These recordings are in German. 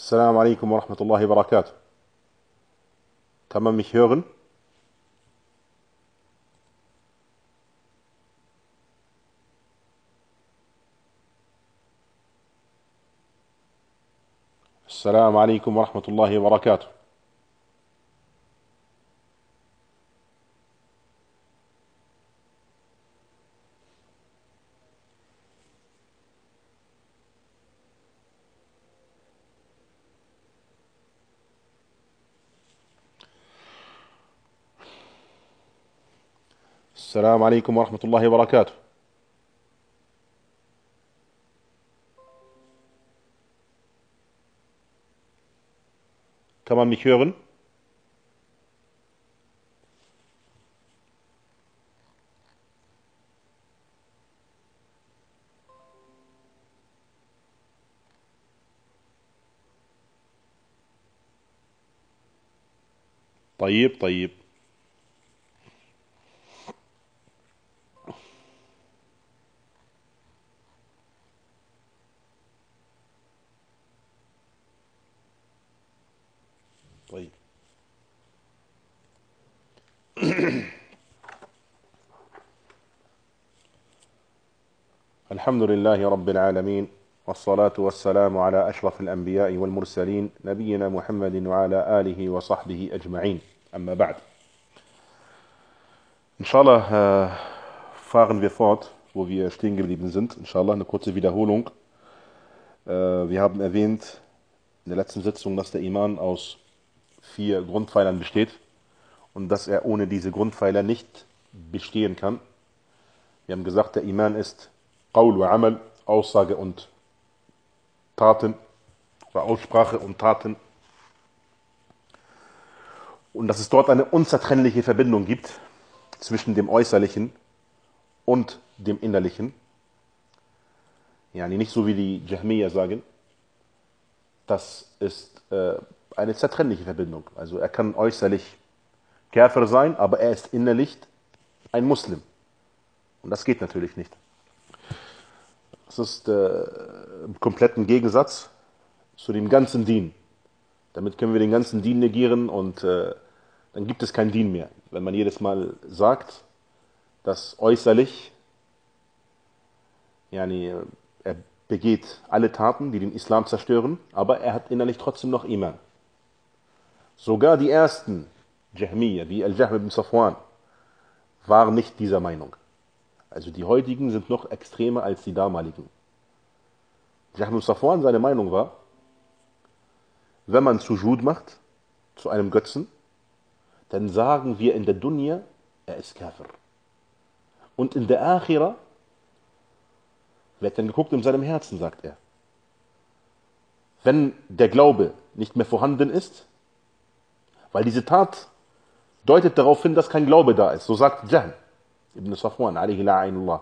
Assalamu alaikum wa rahmatullahi wa barakatuh. Kann man mich hören? Assalamu alaikum wa rahmatullahi wa barakatuh. Assalamu alaikum wa rahmatullahi wa barakatuh. Kann man mich hören? طيب طيب. طيب. الحمد لله رب العالمين والصلاة والسلام على أشرف الأنبياء والمرسلين نبينا محمد وعلى آله وصحبه أجمعين. أما بعد. Inshallah fahren wir fort, wo wir stehen geblieben sind. Inshallah eine kurze Wiederholung. Wir haben erwähnt in der letzten Sitzung, dass der Iman aus 4 Grundpfeilern besteht und dass er ohne diese Grundpfeiler nicht bestehen kann. Wir haben gesagt, der Iman ist Qaul wa Amal, Aussage und Taten, oder Aussprache und Taten. Und dass es dort eine unzertrennliche Verbindung gibt zwischen dem Äußerlichen und dem Innerlichen. Nicht so wie die Jahmiya sagen, das ist eine zertrennliche Verbindung. Also er kann äußerlich Kafir sein, aber er ist innerlich ein Muslim. Und das geht natürlich nicht. Das ist im kompletten Gegensatz zu dem ganzen Dien. Damit können wir den ganzen Dien negieren und dann gibt es kein Dien mehr. Wenn man jedes Mal sagt, dass äußerlich, er begeht alle Taten, die den Islam zerstören, aber er hat innerlich trotzdem noch Iman. Sogar die ersten Jahmiya, wie Al-Jahm ibn Safwan, waren nicht dieser Meinung. Also die heutigen sind noch extremer als die damaligen. Jahm ibn Safwan, seine Meinung war, wenn man Sujud macht zu einem Götzen, dann sagen wir in der Dunya, er ist Kafir. Und in der Akhira wird dann geguckt in seinem Herzen, sagt er. Wenn der Glaube nicht mehr vorhanden ist, weil diese Tat deutet darauf hin, dass kein Glaube da ist. So sagt Jahm ibn Safwan, alayhi la'inullah.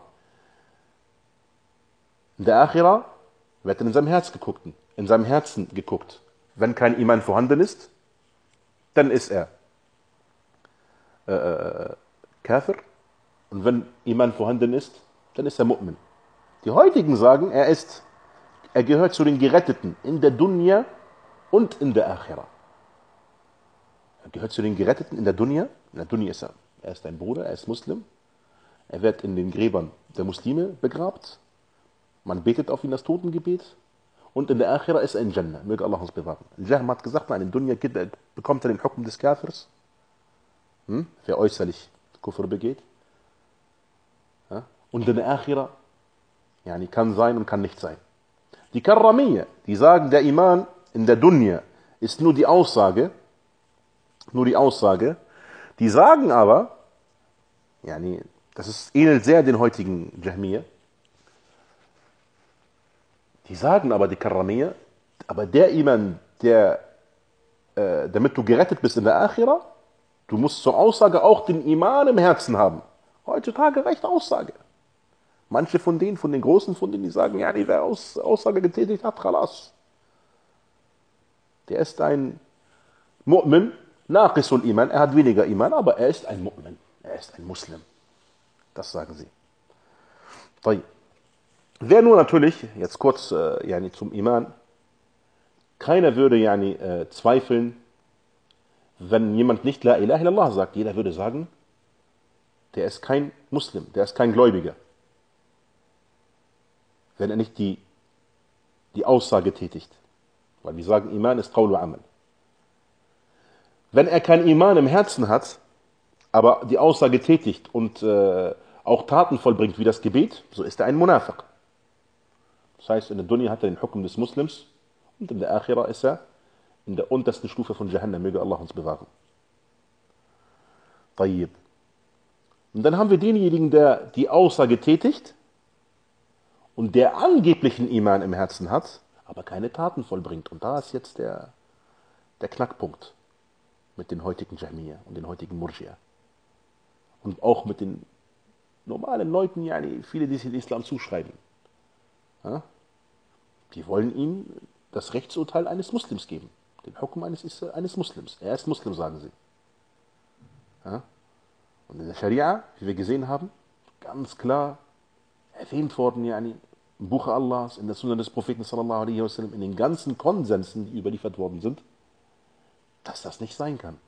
In der Akhira wird dann in seinem Herzen geguckt. Wenn kein Iman vorhanden ist, dann ist er Kafir. Und wenn Iman vorhanden ist, dann ist er Mu'min. Die heutigen sagen, er gehört zu den Geretteten in der Dunya und in der Akhira. Er gehört zu den Geretteten in der Dunya. In der Dunya ist er ist ein Bruder, er ist Muslim. Er wird in den Gräbern der Muslime begrabt. Man betet auf ihn das Totengebet. Und in der Akhira ist er in Jannah. Möge Allah uns bewahren. Al-Jahm hat gesagt, in der Dunya bekommt er den Hukum des Kafirs. Wer äußerlich Kufr begeht. Und in der Akhira kann sein und kann nicht sein. Die Karramiyya, die sagen, der Iman in der Dunya ist nur die Aussage. Die sagen aber, das ähnelt sehr den heutigen Jahmiya. Die sagen aber, die Karramiyya, aber der Iman, damit du gerettet bist in der Akhira, du musst zur Aussage auch den Iman im Herzen haben. Heutzutage reicht Aussage. Manche von den Großen von denen, die sagen, wer Aussage getätigt hat, khalas. Der ist ein Mu'min, naqisul Iman, er hat weniger Iman, aber er ist ein Mu'min, er ist ein Muslim. Das sagen sie. Wer nur natürlich, jetzt kurz zum Iman, keiner würde zweifeln, wenn jemand nicht La ilaha illallah sagt. Jeder würde sagen, der ist kein Muslim, der ist kein Gläubiger. Wenn er nicht die Aussage tätigt. Weil wir sagen, Iman ist Qaul wa Amal. Wenn er kein Iman im Herzen hat, aber die Aussage tätigt und auch Taten vollbringt wie das Gebet, so ist er ein Munafiq. Das heißt, in der Dunya hat er den Hukum des Muslims und in der Akhira ist er in der untersten Stufe von Jahannam. Möge Allah uns bewahren. Tayyib. Und dann haben wir denjenigen, der die Aussage tätigt und der angeblichen Iman im Herzen hat, aber keine Taten vollbringt. Und da ist jetzt der Knackpunkt mit den heutigen Jahmiyyah und den heutigen Murji'a. Und auch mit den normalen Leuten, viele, die sich den Islam zuschreiben. Ja? Die wollen ihm das Rechtsurteil eines Muslims geben. Den Hukum eines Muslims. Er ist Muslim, sagen sie. Ja? Und in der Scharia, wie wir gesehen haben, ganz klar erwähnt worden, im Buch Allahs, in der Sunna des Propheten sallallahu alaihi wasallam, in den ganzen Konsensen, die überliefert worden sind, dass das nicht sein kann.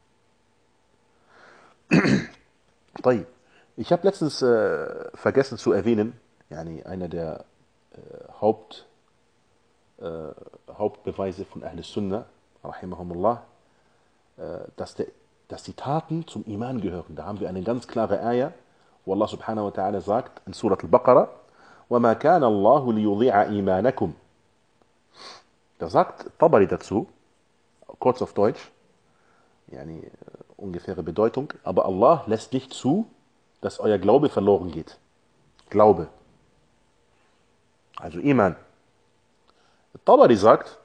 Ich habe letztens vergessen zu erwähnen, einer der Hauptbeweise von Ahl Sunnah, rahimahumullah, dass die Taten zum Iman gehören. Da haben wir eine ganz klare Ayah, wo Allah subhanahu wa ta'ala sagt, in Surat al-Baqarah, وَمَا كَانَ اللَّهُ لِيُضِيعَ إِيمَانَكُمْ. Da sagt Tabari dazu, kurz auf Deutsch, ungefähre Bedeutung, aber Allah lässt nicht zu, dass euer Glaube verloren geht. Glaube. Also Iman. Tabari sagt,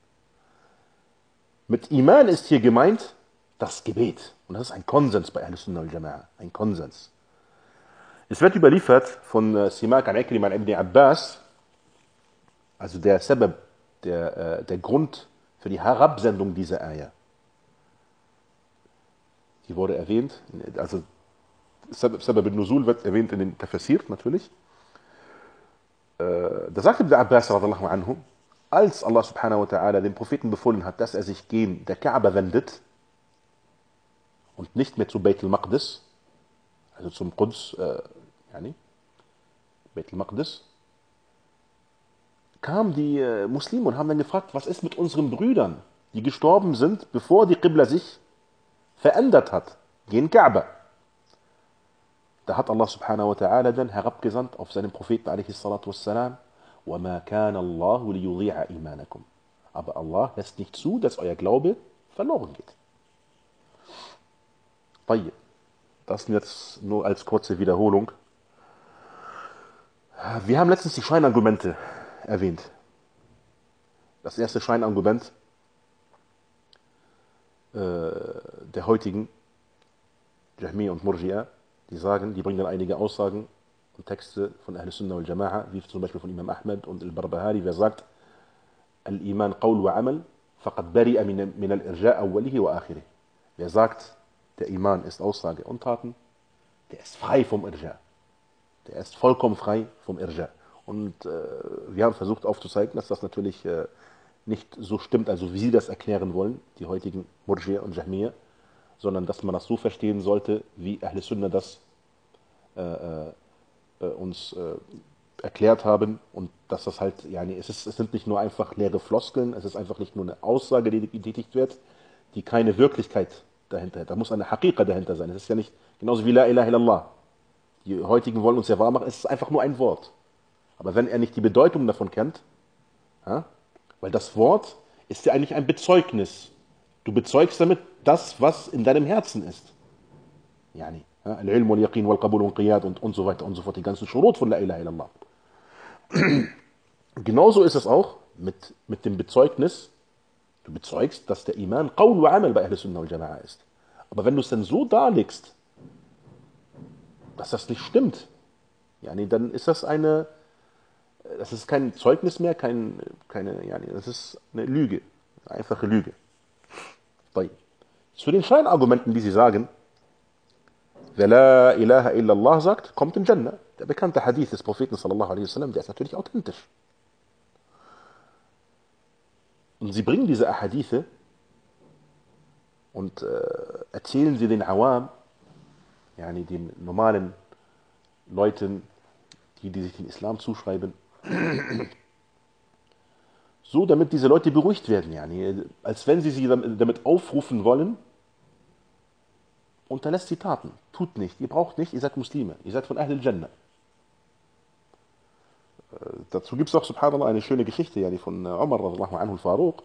mit Iman ist hier gemeint das Gebet. Und das ist ein Konsens bei Ahl Sunnah wal Jama'a. Ein Konsens. Es wird überliefert von Simak al-Ikrim ibn Abbas, also der Sabab, der Grund für die Herabsendung dieser Ayah. Die wurde erwähnt, also Sabab al-Nuzul wird erwähnt in den Tafsir natürlich. Da sagt Ibn Abbas radallahu anhu, als Allah subhanahu wa ta'ala dem Propheten befohlen hat, dass er sich gegen der Kaaba wendet und nicht mehr zu Beit al-Maqdis, also zum Quds, Beit al-Maqdis, kamen die Muslime und haben dann gefragt, was ist mit unseren Brüdern, die gestorben sind, bevor die Qibla sich verändert hat, gegen Kaaba. Da hat Allah subhanahu wa ta'ala dann herabgesandt auf seinen Propheten alaihi salatu wassalam, وَمَا كَانَ اللَّهُ لِيُضِيعَ إِيمَانَكُمْ. Aber Allah lässt nicht zu, dass euer Glaube verloren geht. Das jetzt nur als kurze Wiederholung. Wir haben letztens die Scheinargumente erwähnt. Das erste Scheinargument der heutigen Jahmiyyah und Murji'a, die bringen dann einige Aussagen und Texte von Ahl Sunnah wal Jama'a, wie zum Beispiel von Imam Ahmad und al-Barbahari, wer sagt, Al-Iman Qaul wa Amal, faqad bari'a min al-Irja' awwalihi wa akhirih. Wer sagt, der Iman ist Aussage und Taten, der ist frei vom Irja'. Der ist vollkommen frei vom Irja'. Und wir haben versucht aufzuzeigen, dass das natürlich nicht so stimmt, also wie sie das erklären wollen, die heutigen Murji'a und Jahmiyyah, sondern dass man das so verstehen sollte, wie Ahl Sunnah das uns erklärt haben, und dass das halt, es sind nicht nur einfach leere Floskeln, es ist einfach nicht nur eine Aussage, die getätigt wird, die keine Wirklichkeit dahinter hat. Da muss eine Haqiqa dahinter sein. Es ist ja nicht, genauso wie La ilaha illallah. Die heutigen wollen uns ja wahr machen, es ist einfach nur ein Wort. Aber wenn er nicht die Bedeutung davon kennt, weil das Wort ist ja eigentlich ein Bezeugnis. Du bezeugst damit das, was in deinem Herzen ist. Al-Ilm wal-Yaqin wal-Qabul wal-Qiyad und so weiter und so fort, die ganzen Schurut von La ilaha illallah. Genauso ist es auch mit dem Bezeugnis. Du bezeugst, dass der Iman Qaul wa Amal bei Ahl Sunnah wal Jama'a ist. Aber wenn du es dann so darlegst, dass das nicht stimmt, dann ist das kein Zeugnis mehr, das ist eine Lüge, eine einfache Lüge. Zu den Scheinargumenten, die sie sagen, wer La ilaha illallah sagt, kommt in Jannah. Der bekannte Hadith des Propheten sallallahu alaihi wasallam, der ist natürlich authentisch. Und sie bringen diese Ahadithe und erzählen sie den Awam, yani den normalen Leuten, die sich den Islam zuschreiben, so damit diese Leute beruhigt werden, yani, als wenn sie damit aufrufen wollen, unterlässt die Taten. Tut nicht, ihr braucht nicht, ihr seid Muslime, ihr seid von Ahl al-Jannah. Dazu gibt es auch, subhanallah, eine schöne Geschichte yani, von Umar radhiallahu anhu al-Faruq,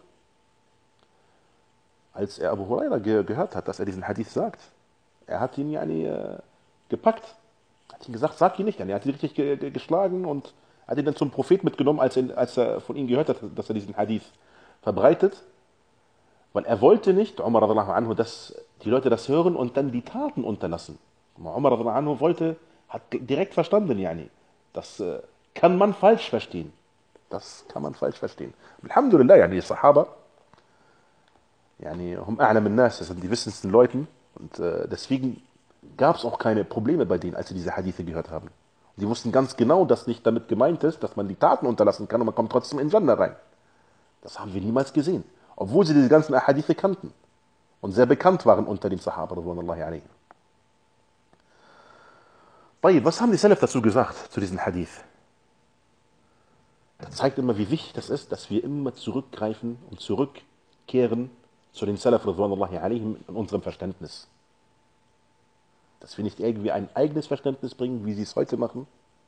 als er Abu Huraira gehört hat, dass er diesen Hadith sagt. Er hat ihn yani, gepackt, hat ihm gesagt, sag ihn nicht. Er hat ihn richtig geschlagen und hat ihn dann zum Prophet mitgenommen, als er von ihm gehört hat, dass er diesen Hadith verbreitet. Weil er wollte nicht, Umar radhiallahu anhu, dass die Leute das hören und dann die Taten unterlassen. Umar radhiallahu anhu hat direkt verstanden, yani, das kann man falsch verstehen. Das kann man falsch verstehen. Alhamdulillah, yani, die Sahaba, yani, hum a'lam an-nas, das sind die wissendsten Leute und deswegen gab es auch keine Probleme bei denen, als sie diese Hadithe gehört haben. Und die wussten ganz genau, dass nicht damit gemeint ist, dass man die Taten unterlassen kann und man kommt trotzdem in Jannah rein. Das haben wir niemals gesehen. Obwohl sie diese ganzen Hadithe kannten und sehr bekannt waren unter den Sahaba radhiyallahu anhum. Was haben die Salaf dazu gesagt, zu diesem Hadith? Das zeigt immer, wie wichtig das ist, dass wir immer zurückgreifen und zurückkehren zu den Salaf radhiyallahu anhum in unserem Verständnis. Dass wir nicht irgendwie ein eigenes Verständnis bringen, wie sie es heute machen,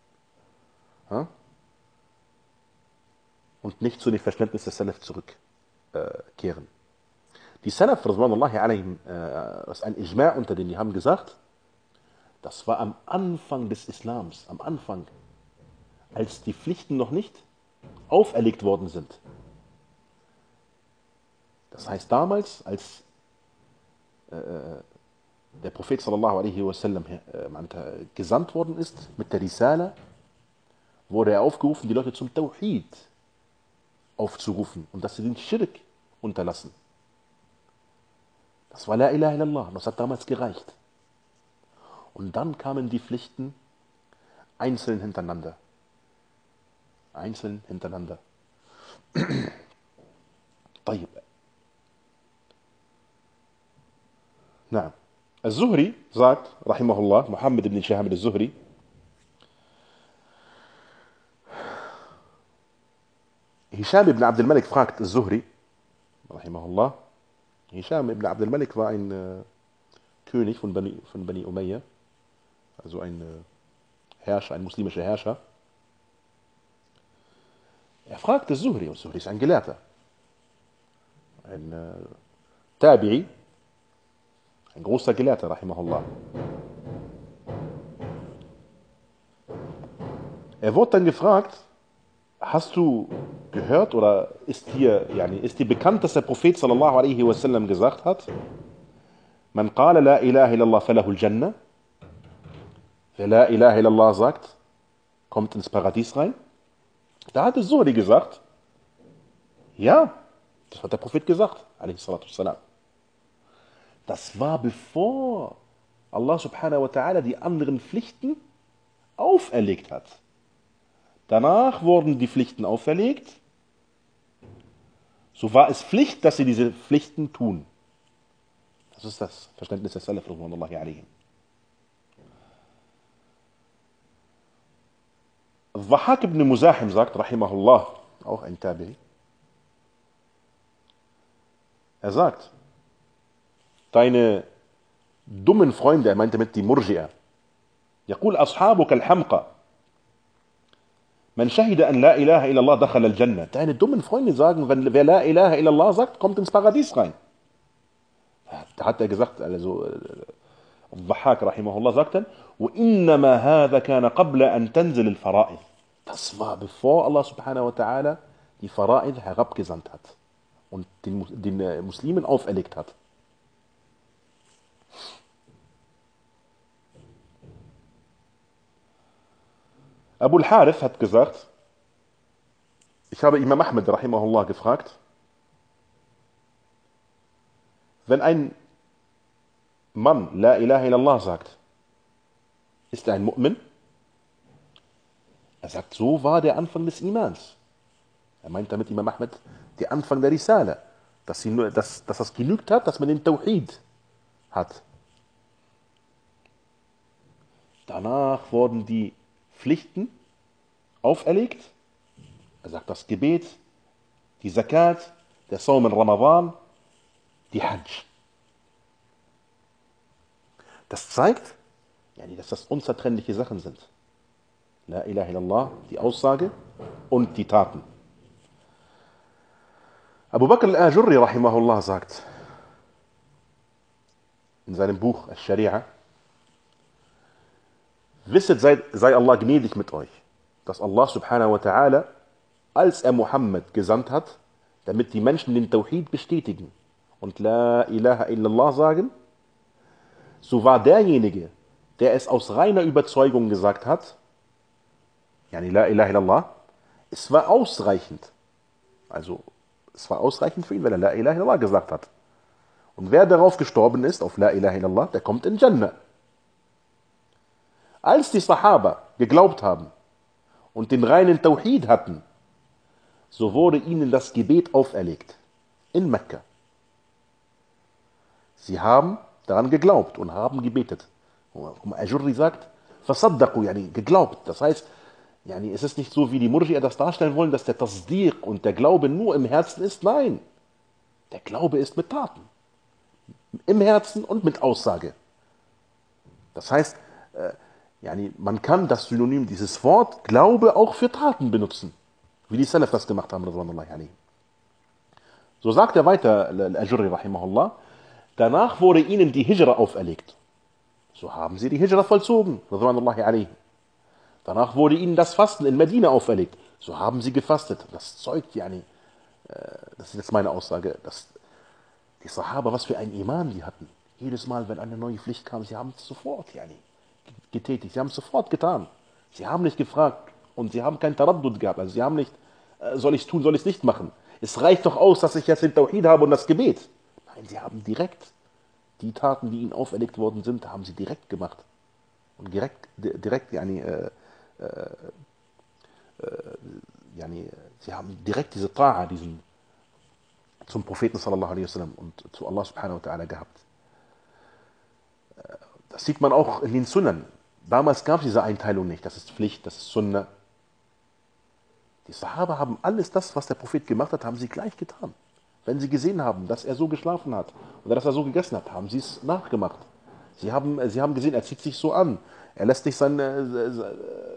und nicht zu dem Verständnis des Salaf zurückkehren. Die Salaf radhiyallahu anhum, das ist ein Ijma' unter denen, die haben gesagt, das war am Anfang des Islams, am Anfang, als die Pflichten noch nicht auferlegt worden sind. Das heißt damals, als der Prophet sallallahu alaihi wasallam gesandt worden ist mit der Risala, wurde er aufgerufen, die Leute zum Tawhid aufzurufen und dass sie den Schirk unterlassen. Das war La ilaha illallah, das hat damals gereicht. Und dann kamen die Pflichten einzeln hintereinander. Einzeln hintereinander. طيب. نعم. الزهري sagt, rahimahullah, Muhammad ibn Shihab al-Zuhri, Hisham ibn Abd al-Malik fragt al-Zuhri, rahimahullah, Hisham ibn Abd al-Malik war ein König von Bani Umayyah, also ein Herrscher, ein muslimischer Herrscher. Er fragt al-Zuhri, und Zuhri ist ein Gelehrter, ein Tabi'i, ein großer Gelehrter, rahimahullah. Er wurde dann gefragt, hast du gehört oder ist dir bekannt, dass der Prophet sallallahu alaihi wasallam gesagt hat, man qala la ilaha illallah falahu al-Jannah, wer la ilaha illallah sagt, kommt ins Paradies rein? Da hat Zuhri gesagt, ja, das hat der Prophet gesagt, alaihi salatu wassalam. Das war bevor Allah subhanahu wa ta'ala die anderen Pflichten auferlegt hat. Danach wurden die Pflichten auferlegt. So war es Pflicht, dass sie diese Pflichten tun. Das ist das Verständnis der Salaf radhiyallahu anhum. Dhahhak ibn Muzahim sagt, rahimahullah, auch ein Tabi'i, er sagt, deine dummen Freunde, er meinte mit die Murji'a, يقول أصحابك الحمقى من شهد أن لا إله إلا الله دخل الجنة. Deine dummen Freunde sagen, wer la ilaha illallah sagt, kommt ins Paradies rein. Da hat er gesagt, also Dhahhak rahimahullah sagt dann, وإنما هذا كان قبل أن تنزل الفرائض. Das war bevor Allah subhanahu wa ta'ala die Fara'id herabgesandt hat und den Muslimen auferlegt hat. Abu al-Harith hat gesagt, ich habe Imam Ahmed rahimahullah gefragt, wenn ein Mann La ilaha illallah sagt, ist er ein Mu'min? Er sagt, so war der Anfang des Imans. Er meint damit, Imam Ahmed, der Anfang der Risale, dass das genügt hat, dass man den Tawhid hat. Danach wurden die Pflichten auferlegt. Er sagt das Gebet, die Zakat, der Saum in Ramadan, die Hajj. Das zeigt, dass das unzertrennliche Sachen sind. La ilaha illallah, die Aussage und die Taten. Abu Bakr al-Ajurri rahimahullah sagt in seinem Buch Al-Sharia: Wisset, sei Allah gnädig mit euch, dass Allah subhanahu wa ta'ala, als er Muhammad gesandt hat, damit die Menschen den Tawhid bestätigen und La ilaha illallah sagen, so war derjenige, der es aus reiner Überzeugung gesagt hat, yani La ilaha illallah, es war ausreichend. Also, es war ausreichend für ihn, weil er La ilaha illallah gesagt hat. Und wer darauf gestorben ist, auf La ilaha illallah, der kommt in Jannah. Als die Sahaba geglaubt haben und den reinen Tawhid hatten, so wurde ihnen das Gebet auferlegt. In Mekka. Sie haben daran geglaubt und haben gebetet. Ajurri sagt, fasaddaqu, yani geglaubt. Das heißt, es ist nicht so, wie die Murji'a das darstellen wollen, dass der Tasdiq und der Glaube nur im Herzen ist. Nein, der Glaube ist mit Taten. Im Herzen und mit Aussage. Das heißt, man kann das Synonym, dieses Wort Glaube, auch für Taten benutzen. Wie die Salaf das gemacht haben. So sagt er weiter, Al-Ajurri rahimahullah, danach wurde ihnen die Hijra auferlegt. So haben sie die Hijra vollzogen. Danach wurde ihnen das Fasten in Medina auferlegt. So haben sie gefastet. Das zeugt, das ist jetzt meine Aussage, dass die Sahaba, was für einen Iman die hatten. Jedes Mal, wenn eine neue Pflicht kam, sie haben es sofort getätigt. Sie haben es sofort getan. Sie haben nicht gefragt und sie haben kein Taraddud gehabt. Also sie haben nicht, soll ich es tun, soll ich es nicht machen. Es reicht doch aus, dass ich jetzt den Tawhid habe und das Gebet. Nein, sie haben direkt die Taten, die ihnen auferlegt worden sind, haben sie direkt gemacht. Und direkt sie haben direkt diese Ta'a, zum Propheten sallallahu alaihi wasallam und zu Allah subhanahu wa ta'ala gehabt. Das sieht man auch in den Sunnen. Damals gab es diese Einteilung nicht. Das ist Pflicht, das ist Sunnah. Die Sahaba haben alles das, was der Prophet gemacht hat, haben sie gleich getan. Wenn sie gesehen haben, dass er so geschlafen hat oder dass er so gegessen hat, haben sie es nachgemacht. Sie haben gesehen, er zieht sich so an. Er lässt nicht seine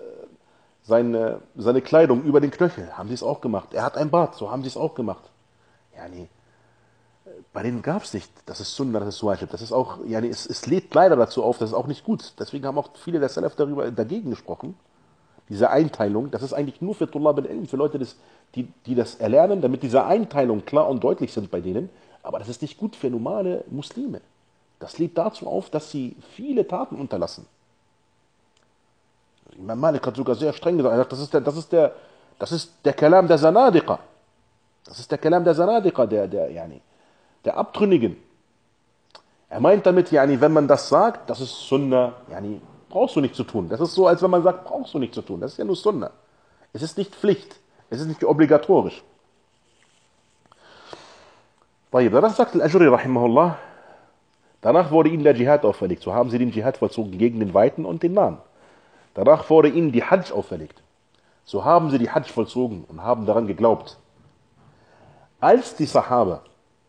Kleidung über den Knöchel. Haben sie es auch gemacht. Er hat ein Bart, so haben sie es auch gemacht. Bei denen gab es nicht, das ist Sunnah, das ist Wajib. Das ist auch, es lädt leider dazu auf, das ist auch nicht gut. Deswegen haben auch viele der Salaf dagegen gesprochen. Diese Einteilung, das ist eigentlich nur für Tullab al-Ilm, für Leute, die das erlernen, damit diese Einteilung klar und deutlich sind bei denen. Aber das ist nicht gut für normale Muslime. Das lädt dazu auf, dass sie viele Taten unterlassen. Imam Malik hat sogar sehr streng gesagt, das ist der Kalam der Zanadiqa. Das ist der Kalam der Zanadiqa, der Abtrünnigen. Er meint damit, wenn man das sagt, das ist Sunnah, brauchst du nicht zu tun. Das ist so, als wenn man sagt, brauchst du nicht zu tun. Das ist ja nur Sunnah. Es ist nicht Pflicht. Es ist nicht obligatorisch. Danach sagt Al-Ajurri rahimahullah, danach wurde ihnen der Dschihad auferlegt. So haben sie den Dschihad vollzogen gegen den Weiten und den Nahen. Danach wurde ihnen die Hajj auferlegt. So haben sie die Hajj vollzogen und haben daran geglaubt. Als die Sahaba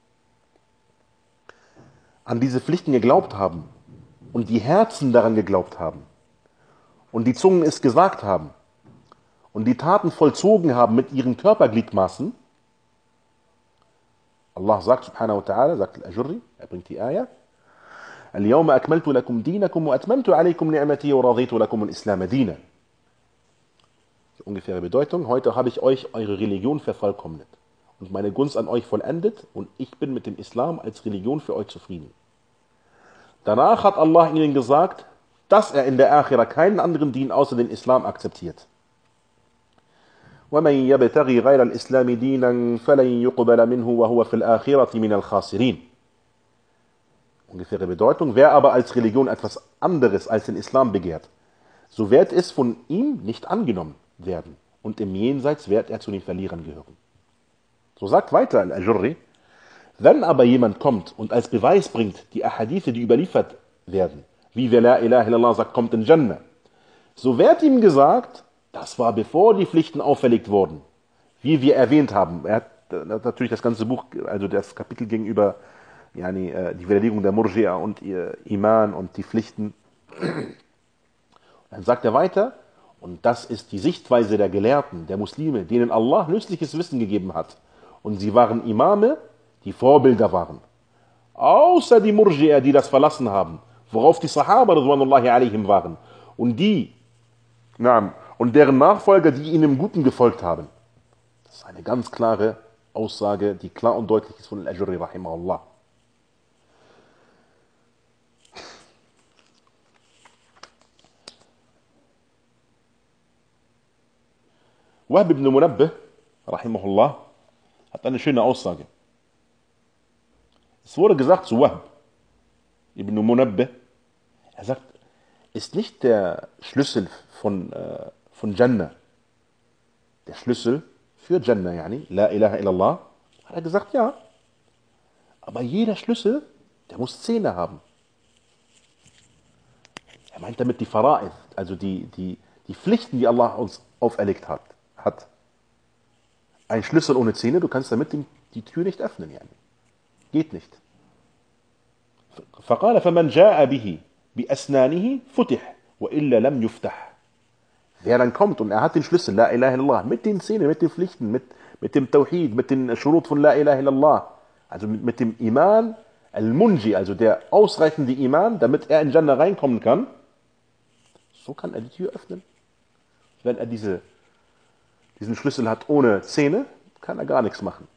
an diese Pflichten geglaubt haben und die Herzen daran geglaubt haben und die Zungen es gesagt haben und die Taten vollzogen haben mit ihren Körpergliedmaßen, Allah sagt subhanahu wa ta'ala, sagt Al-Ajurri, er bringt die Ayah, اليوم أكملت لكم دينكم وأتممت عليكم نعمتي ورضيت لكم الإسلام دينا. Die ungefähre Bedeutung, heute habe ich euch eure Religion vervollkommnet und meine Gunst an euch vollendet und ich bin mit dem Islam als Religion für euch zufrieden. Danach hat Allah ihnen gesagt, dass er in der Akhira keinen anderen Dien außer den Islam akzeptiert. وَمَنْ يَبْتَغِي غَيْرَ الْإِسْلَامِ دِينًا فَلَنْ يُقْبَلَ مِنْهُ وَهُوَ فِي الْآخِرَةِ مِنَ الْخَاسِرِينَ. Ungefähre Bedeutung, wer aber als Religion etwas anderes als den Islam begehrt, so wird es von ihm nicht angenommen werden und im Jenseits wird er zu den Verlierern gehören. So sagt weiter Al-Ajurri, wenn aber jemand kommt und als Beweis bringt, die Ahadithe, die überliefert werden, wie wer La ilaha illallah sagt, kommt in Jannah, so wird ihm gesagt, das war bevor die Pflichten auferlegt wurden. Wie wir erwähnt haben. Er hat natürlich das ganze Buch, also das Kapitel gegenüber die Widerlegung der Murji'a und ihr Iman und die Pflichten. Dann sagt er weiter, und das ist die Sichtweise der Gelehrten, der Muslime, denen Allah nützliches Wissen gegeben hat. Und sie waren Imame, die Vorbilder waren. Außer die Murji'a, die das verlassen haben, worauf die Sahaba Ridwanullahi alaihim waren. Und und deren Nachfolger, die ihnen im Guten gefolgt haben. Das ist eine ganz klare Aussage, die klar und deutlich ist von Al-Ajurri rahimahullah. Wahb ibn Munabbih rahimahullah hat eine schöne Aussage. Es wurde gesagt zu Wahb ibn Munabbih, er sagt, ist nicht der Schlüssel von Jannah, der Schlüssel für Jannah, La ilaha illallah? Hat er gesagt, ja. Aber jeder Schlüssel, der muss Zähne haben. Er meint damit die Fara'id, also die Pflichten, die Allah uns auferlegt hat. Ein Schlüssel ohne Zähne, du kannst damit die Tür nicht öffnen. Geht nicht. فقال فمن جاء به بأسنانه فتح وإلا لم يفتح. Wer dann kommt und er hat den Schlüssel, La ilaha illallah, mit den Zähnen, mit den Pflichten, mit dem Tawhid, mit den Shurut von La ilaha illallah, also mit dem Iman al-Munji, also der ausreichende Iman, damit er in Jannah reinkommen kann, so kann er die Tür öffnen. Wenn er diesen Schlüssel hat ohne Zähne, kann er gar nichts machen.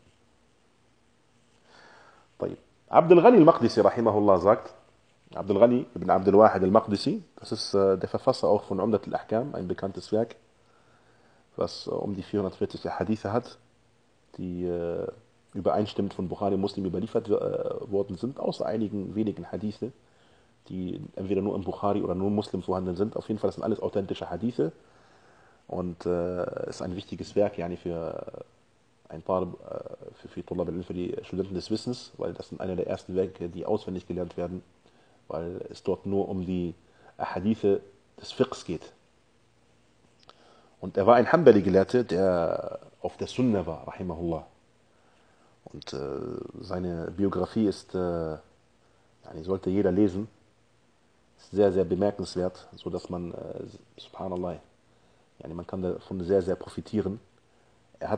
Abdul Ghani al-Maqdisi rahimahullah sagt, Abdul Ghani ibn Abdul Wahid al-Maqdisi, das ist der Verfasser auch von Umdat al-Ahkam, ein bekanntes Werk, was um die 440 Hadithe hat, die übereinstimmend von Bukhari und Muslim überliefert worden sind, außer einigen wenigen Hadithe, die entweder nur im Bukhari oder nur im Muslim vorhanden sind. Auf jeden Fall, das sind alles authentische Hadithe und ist ein wichtiges Werk für ein paar für die Studenten des Wissens, weil das sind einer der ersten Werke, die auswendig gelernt werden, weil es dort nur um die Hadithe des Fiqhs geht. Und er war ein Hanbali-Gelehrte, der auf der Sunna war, rahimahullah. Und seine Biografie ist, sollte jeder lesen, ist sehr, sehr bemerkenswert, so dass man, subhanallah, man kann davon sehr, sehr profitieren. Er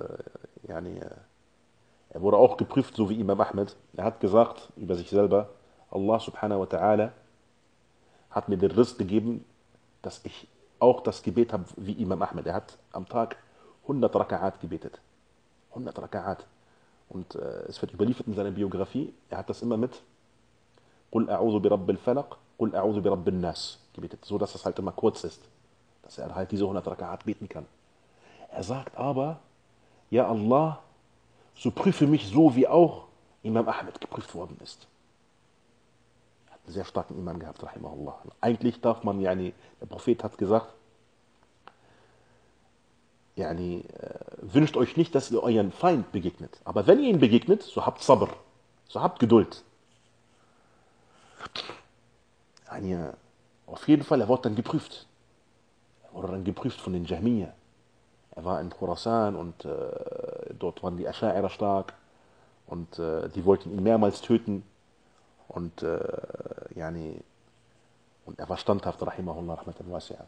wurde auch geprüft, so wie Imam Ahmed. Er hat gesagt über sich selber, Allah subhanahu wa ta'ala hat mir den Rizq gegeben, dass ich auch das Gebet habe wie Imam Ahmed. Er hat am Tag 100 Raka'at gebetet. 100 Raka'at. Und es wird überliefert in seiner Biografie, er hat das immer mit Qul a'udhu bi rabbil falaq, Qul a'udhu bi rabbin nas gebetet, so dass das halt immer kurz ist, dass er halt diese 100 Raka'at beten kann. Er sagt aber, ja Allah, so prüfe mich so, wie auch Imam Ahmed geprüft worden ist. Er hat einen sehr starken Imam gehabt, rahimahullah. Eigentlich darf man, der Prophet hat gesagt, wünscht euch nicht, dass ihr euren Feind begegnet. Aber wenn ihr ihn begegnet, so habt Sabr, so habt Geduld. Auf jeden Fall, er wurde dann geprüft. Er wurde dann geprüft von den Jahmiyyah. Er war in Khurasan und dort waren die Asha'ira stark und die wollten ihn mehrmals töten und und er war standhaft, rahimahullah, rahmatan wasi'a.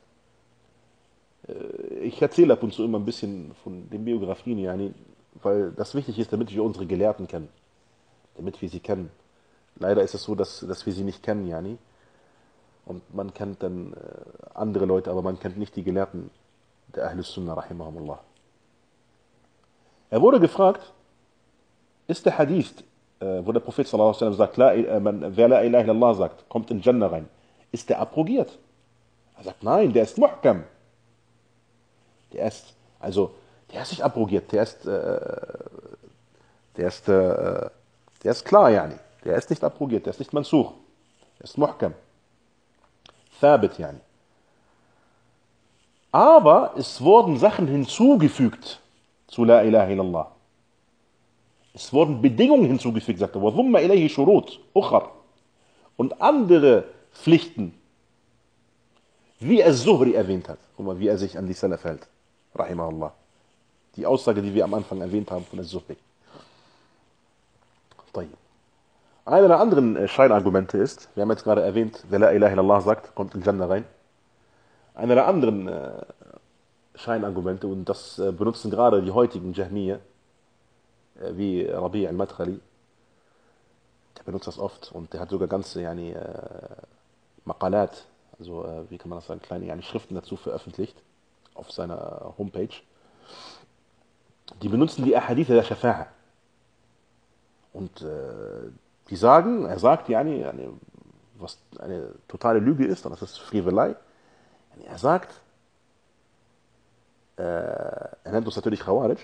Ich erzähle ab und zu immer ein bisschen von den Biografien, weil das wichtig ist, damit wir unsere Gelehrten kennen, damit wir sie kennen. Leider ist es so, dass wir sie nicht kennen, und man kennt dann andere Leute, aber man kennt nicht die Gelehrten der Ahlus Sunnah, rahimahumullah. Er wurde gefragt, ist der Hadith, wo der Prophet sallallahu alaihi wasallam sagt, wer la ilaha illallah sagt, kommt in Jannah rein, ist der abrogiert? Er sagt, nein, der ist muhkam. Der ist nicht abrogiert, der ist klar, der ist nicht abrogiert, der ist nicht mansukh, der ist muhkam, thabit, Aber es wurden Sachen hinzugefügt zu La ilaha illallah. Es wurden Bedingungen hinzugefügt, sagt er. وَضُمَّ إِلَيْهِ شُرُوط أُخَرَ. Und andere Pflichten, wie es Zuhri erwähnt hat. Guck mal, wie er sich an die Salaf hält. Rahimahullah. Die Aussage, die wir am Anfang erwähnt haben von Zuhri. Einer der anderen Scheinargumente ist, wir haben jetzt gerade erwähnt, wer La ilaha illallah sagt, kommt in Jannah rein. Einer der anderen Scheinargumente, und das benutzen gerade die heutigen Jahmiyyah, wie Rabi' al-Madkhali, der benutzt das oft und der hat sogar ganze Maqalat, also wie kann man das sagen, kleine Schriften dazu veröffentlicht auf seiner Homepage. Die benutzen die Ahadith der Shafa'a. Und die sagen, er sagt, was eine totale Lüge ist, und das ist Frevelei. Er sagt, er nennt uns natürlich Khawarij.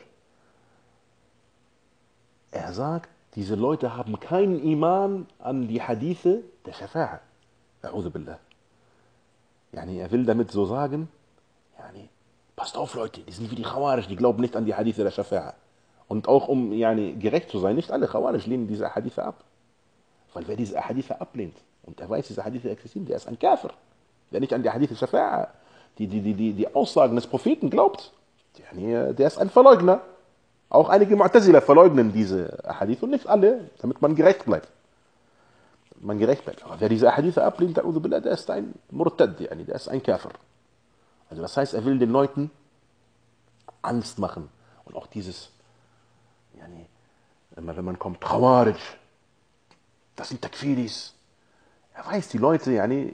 Er sagt, diese Leute haben keinen Iman an die Hadithe der Shafa'a. A'udhu billah. Er will damit so sagen, passt auf Leute, die sind wie die Khawarij, die glauben nicht an die Hadithe der Shafa'a. Und auch um gerecht zu sein, nicht alle Khawarij lehnen diese Hadithe ab. Weil wer diese Hadithe ablehnt, und er weiß, diese Hadithe existieren, der ist ein Kafir. Wer nicht an die Hadithe der Shafa'a, die Aussagen des Propheten glaubt, der ist ein Verleugner. Auch einige Mu'tazila verleugnen diese Hadith und nicht alle, damit man gerecht bleibt. Aber wer diese Hadith ablehnt, der ist ein Murtad, der ist ein Kafir. Also das heißt, er will den Leuten Angst machen. Und auch dieses, immer wenn man kommt, Khawarij, das sind Takfiris. Er weiß, die Leute,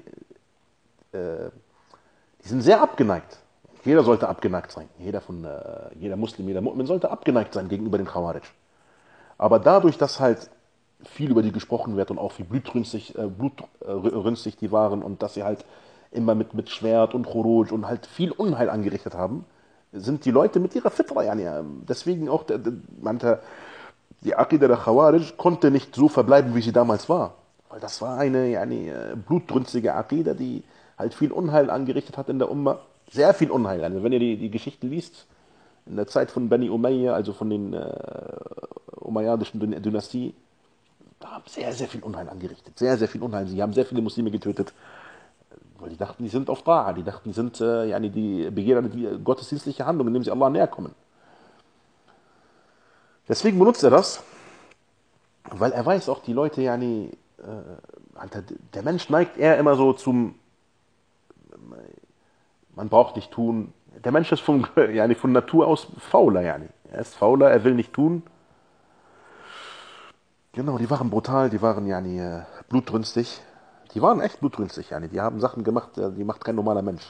die sind sehr abgeneigt. Jeder sollte abgeneigt sein. Jeder Muslim, jeder Mu'min sollte abgeneigt sein gegenüber den Khawarij. Aber dadurch, dass halt viel über die gesprochen wird und auch wie blutrünstig die waren und dass sie halt immer mit Schwert und Khuruj und halt viel Unheil angerichtet haben, sind die Leute mit ihrer Fitra. Deswegen auch meinte, die Aqidah der Khawarij konnte nicht so verbleiben, wie sie damals war. Weil das war eine blutrünstige Aqidah, die halt viel Unheil angerichtet hat in der Umma. Sehr viel Unheil. Wenn ihr die Geschichte liest, in der Zeit von Bani Umayya, also von den umayyadischen Dynastie, da haben sehr, sehr viel Unheil angerichtet. Sehr, sehr viel Unheil. Sie haben sehr viele Muslime getötet, weil die dachten, die sind auf Ta'a. Die dachten, die begehen eine gottesdienstliche Handlung, indem sie Allah näher kommen. Deswegen benutzt er das, weil er weiß auch, die Leute, der Mensch neigt eher immer so zum, man braucht nicht tun. Der Mensch ist von Natur aus fauler, Er ist fauler, er will nicht tun. Genau, die waren brutal, die waren blutrünstig. Die waren echt blutrünstig, Die haben Sachen gemacht, die macht kein normaler Mensch.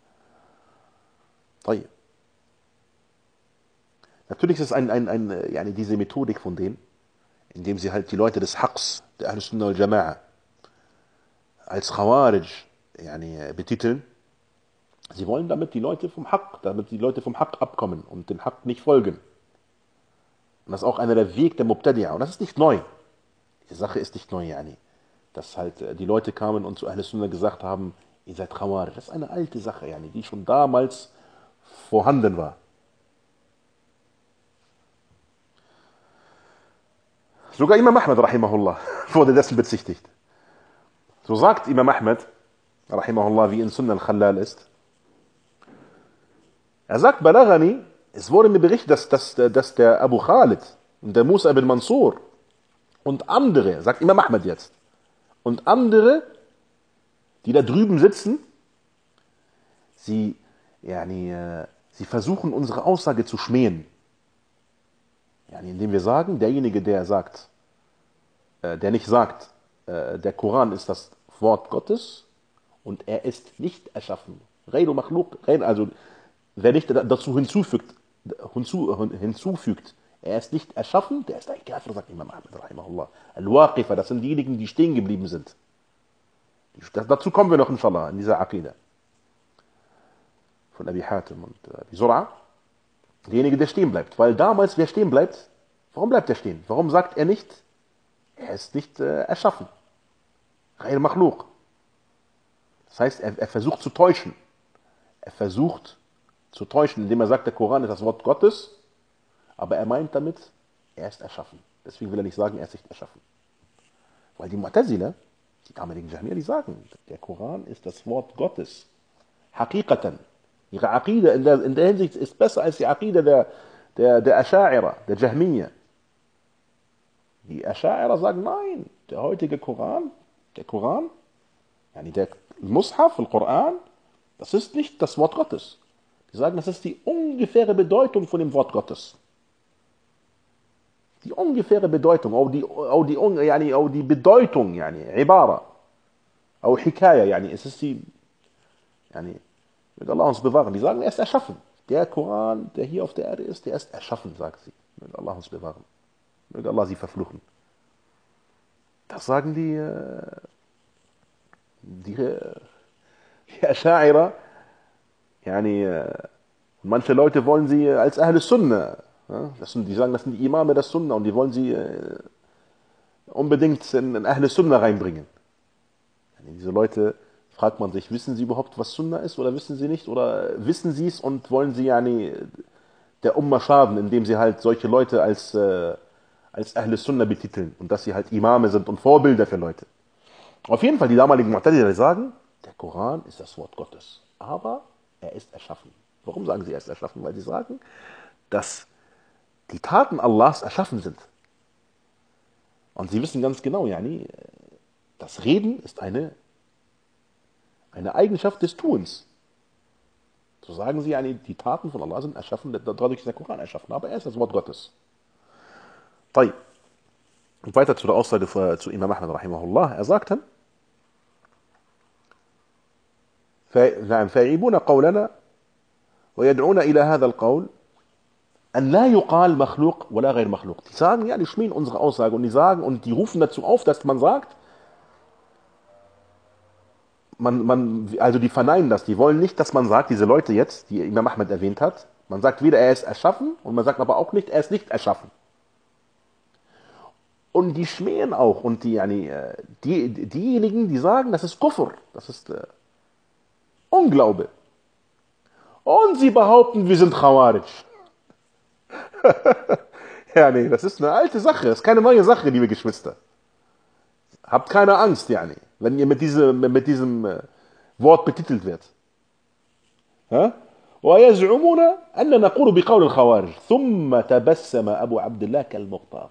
Natürlich ist es diese Methodik von denen, indem sie halt die Leute des Haqs, der Ahlus Sunnah wal Jama'a, als Khawarij betiteln. Sie wollen damit die Leute vom Haqq abkommen und dem Haqq nicht folgen. Und das ist auch einer der Weg der Mubtadi'a. Und das ist nicht neu. Die Sache ist nicht neu, Dass halt die Leute kamen und zu Ahlus Sunnah gesagt haben, ihr seid Khawarij. Das ist eine alte Sache, die schon damals vorhanden war. Sogar Imam Ahmad, rahimahullah, wurde dessen bezichtigt. So sagt Imam Ahmad, rahimahullah, wie in Sunnah al-Khallal ist. Er sagt, Balaghani, es wurde mir berichtet, dass der Abu Khalid und der Musa ibn Mansur und andere, sagt Imam Ahmad jetzt, und andere, die da drüben sitzen, sie versuchen, unsere Aussage zu schmähen. Indem wir sagen, derjenige, der nicht sagt, der Koran ist das Wort Gottes und er ist nicht erschaffen. Ghayru makhluq, also wer nicht dazu hinzufügt, er ist nicht erschaffen, der ist ein Kafir, sagt Imam Ahmad, rahimahullah. Al-Waqifa, das sind diejenigen, die stehen geblieben sind. Dazu kommen wir noch, inshallah, in dieser Aqidah. Von Abi Hatim und Abi Zur'a. Derjenige, der stehen bleibt. Weil damals, wer stehen bleibt, warum bleibt er stehen? Warum sagt er nicht, er ist nicht erschaffen? Ghayr makhluq. Das heißt, er versucht zu täuschen. Indem er sagt, der Koran ist das Wort Gottes, aber er meint damit, er ist erschaffen. Deswegen will er nicht sagen, er ist nicht erschaffen. Weil die Mu'tazila, die damaligen Jahmiya, die sagen, der Koran ist das Wort Gottes. Haqiqatan. Ihre Aqida in der Hinsicht ist besser als die Aqida der Asha'ira, der Jahmiya. Die Asha'ira sagen, nein, der heutige Koran, der Mushaf, der Koran, das ist nicht das Wort Gottes. Die sagen, das ist die ungefähre Bedeutung von dem Wort Gottes. Die ungefähre Bedeutung, auch die Bedeutung, Ibara, auch Hikaya, es ist die, möge Allah uns bewahren. Die sagen, er ist erschaffen. Der Koran, der hier auf der Erde ist, der ist erschaffen, sagt sie. Möge Allah uns bewahren. Möge Allah sie verfluchen. Das sagen die Asha'ira, manche Leute wollen sie als Ahl Sunnah, die sagen, das sind die Imame der Sunnah und die wollen sie unbedingt in Ahl Sunnah reinbringen. Diese Leute, fragt man sich, wissen sie überhaupt, was Sunnah ist oder wissen sie nicht? Oder wissen sie es und wollen sie der Ummah schaden, indem sie halt solche Leute als Ahl Sunnah betiteln und dass sie halt Imame sind und Vorbilder für Leute. Auf jeden Fall, die damaligen Mu'tazila sagen, der Koran ist das Wort Gottes, aber er ist erschaffen. Warum sagen sie, er ist erschaffen? Weil sie sagen, dass die Taten Allahs erschaffen sind. Und sie wissen ganz genau, das Reden ist eine Eigenschaft des Tuns. So sagen sie, die Taten von Allah sind erschaffen, dadurch ist der Koran erschaffen, aber er ist das Wort Gottes. طيب. Und weiter zu der Aussage zu Imam Ahmad rahimahullah. Er sagte, فيعيبون قولنا ويدعون إلى هذا القول أن لا يقال مخلوق ولا غير مخلوق. Die sagen, die schmähen unsere Aussage und die rufen dazu auf, dass man sagt, also die verneinen das, die wollen nicht, dass man sagt, diese Leute jetzt, die Imam Ahmad erwähnt hat, man sagt weder, er ist erschaffen und man sagt aber auch nicht, er ist nicht erschaffen. Und die schmähen auch und diejenigen, die sagen, das ist Kufr, das ist Unglaube. Und sie behaupten, wir sind Khawarij. Das ist eine alte Sache, das ist keine neue Sache, liebe Geschwister. Habt keine Angst, wenn ihr mit diesem Wort betitelt wird. ويزعمون أن نقول بقول الخوارج ثم تبسم أبو عبد الله كالمختار.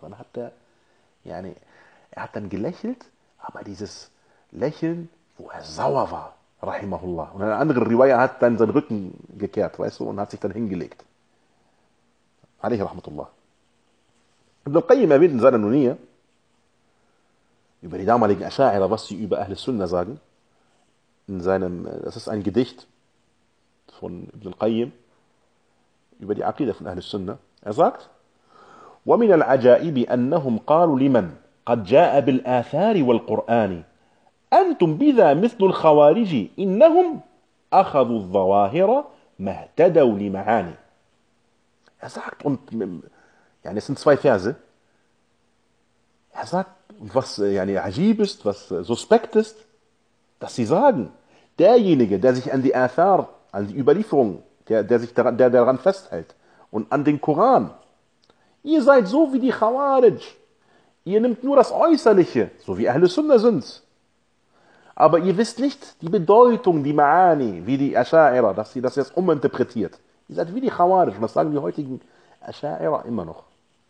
Er hat dann gelächelt, aber dieses Lächeln, wo er sauer war, rahimahullah. Und eine andere Riwaya hat dann seinen Rücken gekehrt, und hat sich dann hingelegt. Alayhi rahmatullah. Ibn al-Qayyim erwähnt in seiner Nuniyya über die damaligen Asha'ira, was sie über Ahl Sunnah sagen. Das ist ein Gedicht von Ibn al-Qayyim über die Aqida von Ahl Sunnah. Er sagt, ومن العجائب أنهم قالوا لمن قد جاء بالآثار والقرآن أنتم بذا مثل الخوارج إنهم أخذوا الظواهر ما اهتدوا لمعاني. Er sagt, es sind zwei Verse. Er sagt, was ajib ist, was suspekt ist, dass sie sagen, derjenige, der sich an die Athar, an die Überlieferung, der daran festhält und an den Koran, ihr seid so wie die Khawarij. Ihr nehmt nur das Äußerliche, so wie Ahl Sunnah sind. Aber ihr wisst nicht die Bedeutung, die Ma'ani, wie die Asha'ira, dass sie das jetzt uminterpretiert. Ihr seid wie die Khawarij. Und das sagen die heutigen Asha'ira immer noch.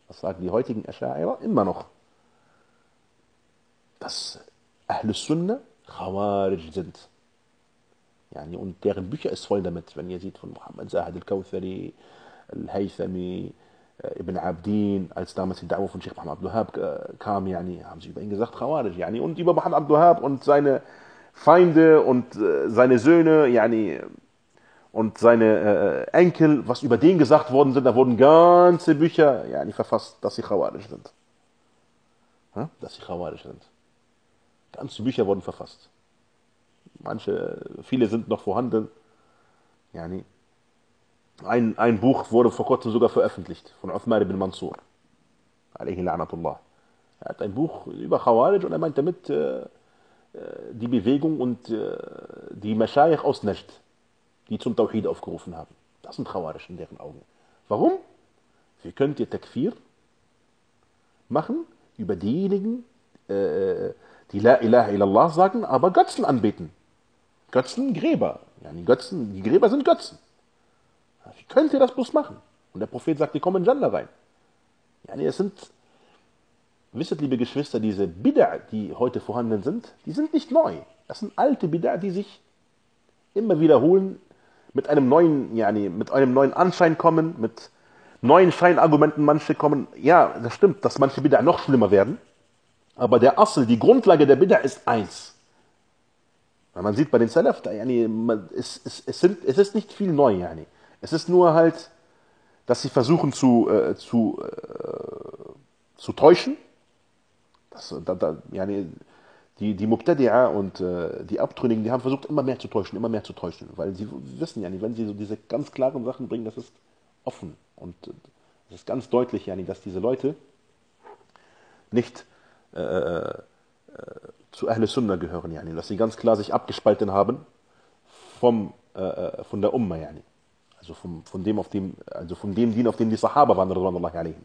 Dass Ahl Sunnah Khawarij sind. Und deren Bücher ist voll damit. Wenn ihr seht von Muhammad Zahid al-Kawthari, al-Haythami, Ibn Abdin, als damals die Da'wah von Sheikh Muhammad Abdul Wahhab kam, haben sie über ihn gesagt, Khawarij, und über Muhammad Abdul Wahhab und seine Feinde und seine Söhne, und seine Enkel, was über den gesagt worden sind, da wurden ganze Bücher, verfasst, dass sie Khawarij sind. Ganze Bücher wurden verfasst. Viele sind noch vorhanden, Ein Buch wurde vor kurzem sogar veröffentlicht von Uthman ibn Mansur. Alayhi la'natullah. Er hat ein Buch über Khawarij und er meint damit die Bewegung und die Mashayikh aus Najd, die zum Tawhid aufgerufen haben. Das sind Khawarij in deren Augen. Warum? Wie könnt ihr Takfir machen über diejenigen, die La ilaha illallah sagen, aber Götzen anbeten. Götzen, Gräber. Yani Götzen, die Gräber sind Götzen. Wie könnt ihr das bloß machen? Und der Prophet sagt, die kommen in Jannah rein. Yani es sind, wisset liebe Geschwister, diese Bid'a, die heute vorhanden sind, die sind nicht neu. Das sind alte Bid'a, die sich immer wiederholen, mit einem neuen Anschein kommen, mit neuen Scheinargumenten manche kommen. Ja, das stimmt, dass manche Bid'a noch schlimmer werden. Aber der Asl, die Grundlage der Bid'a ist eins. Weil man sieht bei den Salaf, es ist nicht viel neu. Yani. Es ist nur halt, dass sie versuchen zu täuschen. Die Mubtadi'a und die Abtrünnigen, die haben versucht, immer mehr zu täuschen, weil sie wissen, wenn sie so diese ganz klaren Sachen bringen, das ist offen und es ist ganz deutlich, dass diese Leute nicht zu Ahl Sunnah gehören, dass sie ganz klar sich abgespalten haben von der Umma, also von dem Dien, auf dem die Sahaba waren, radhiyallahu anhum.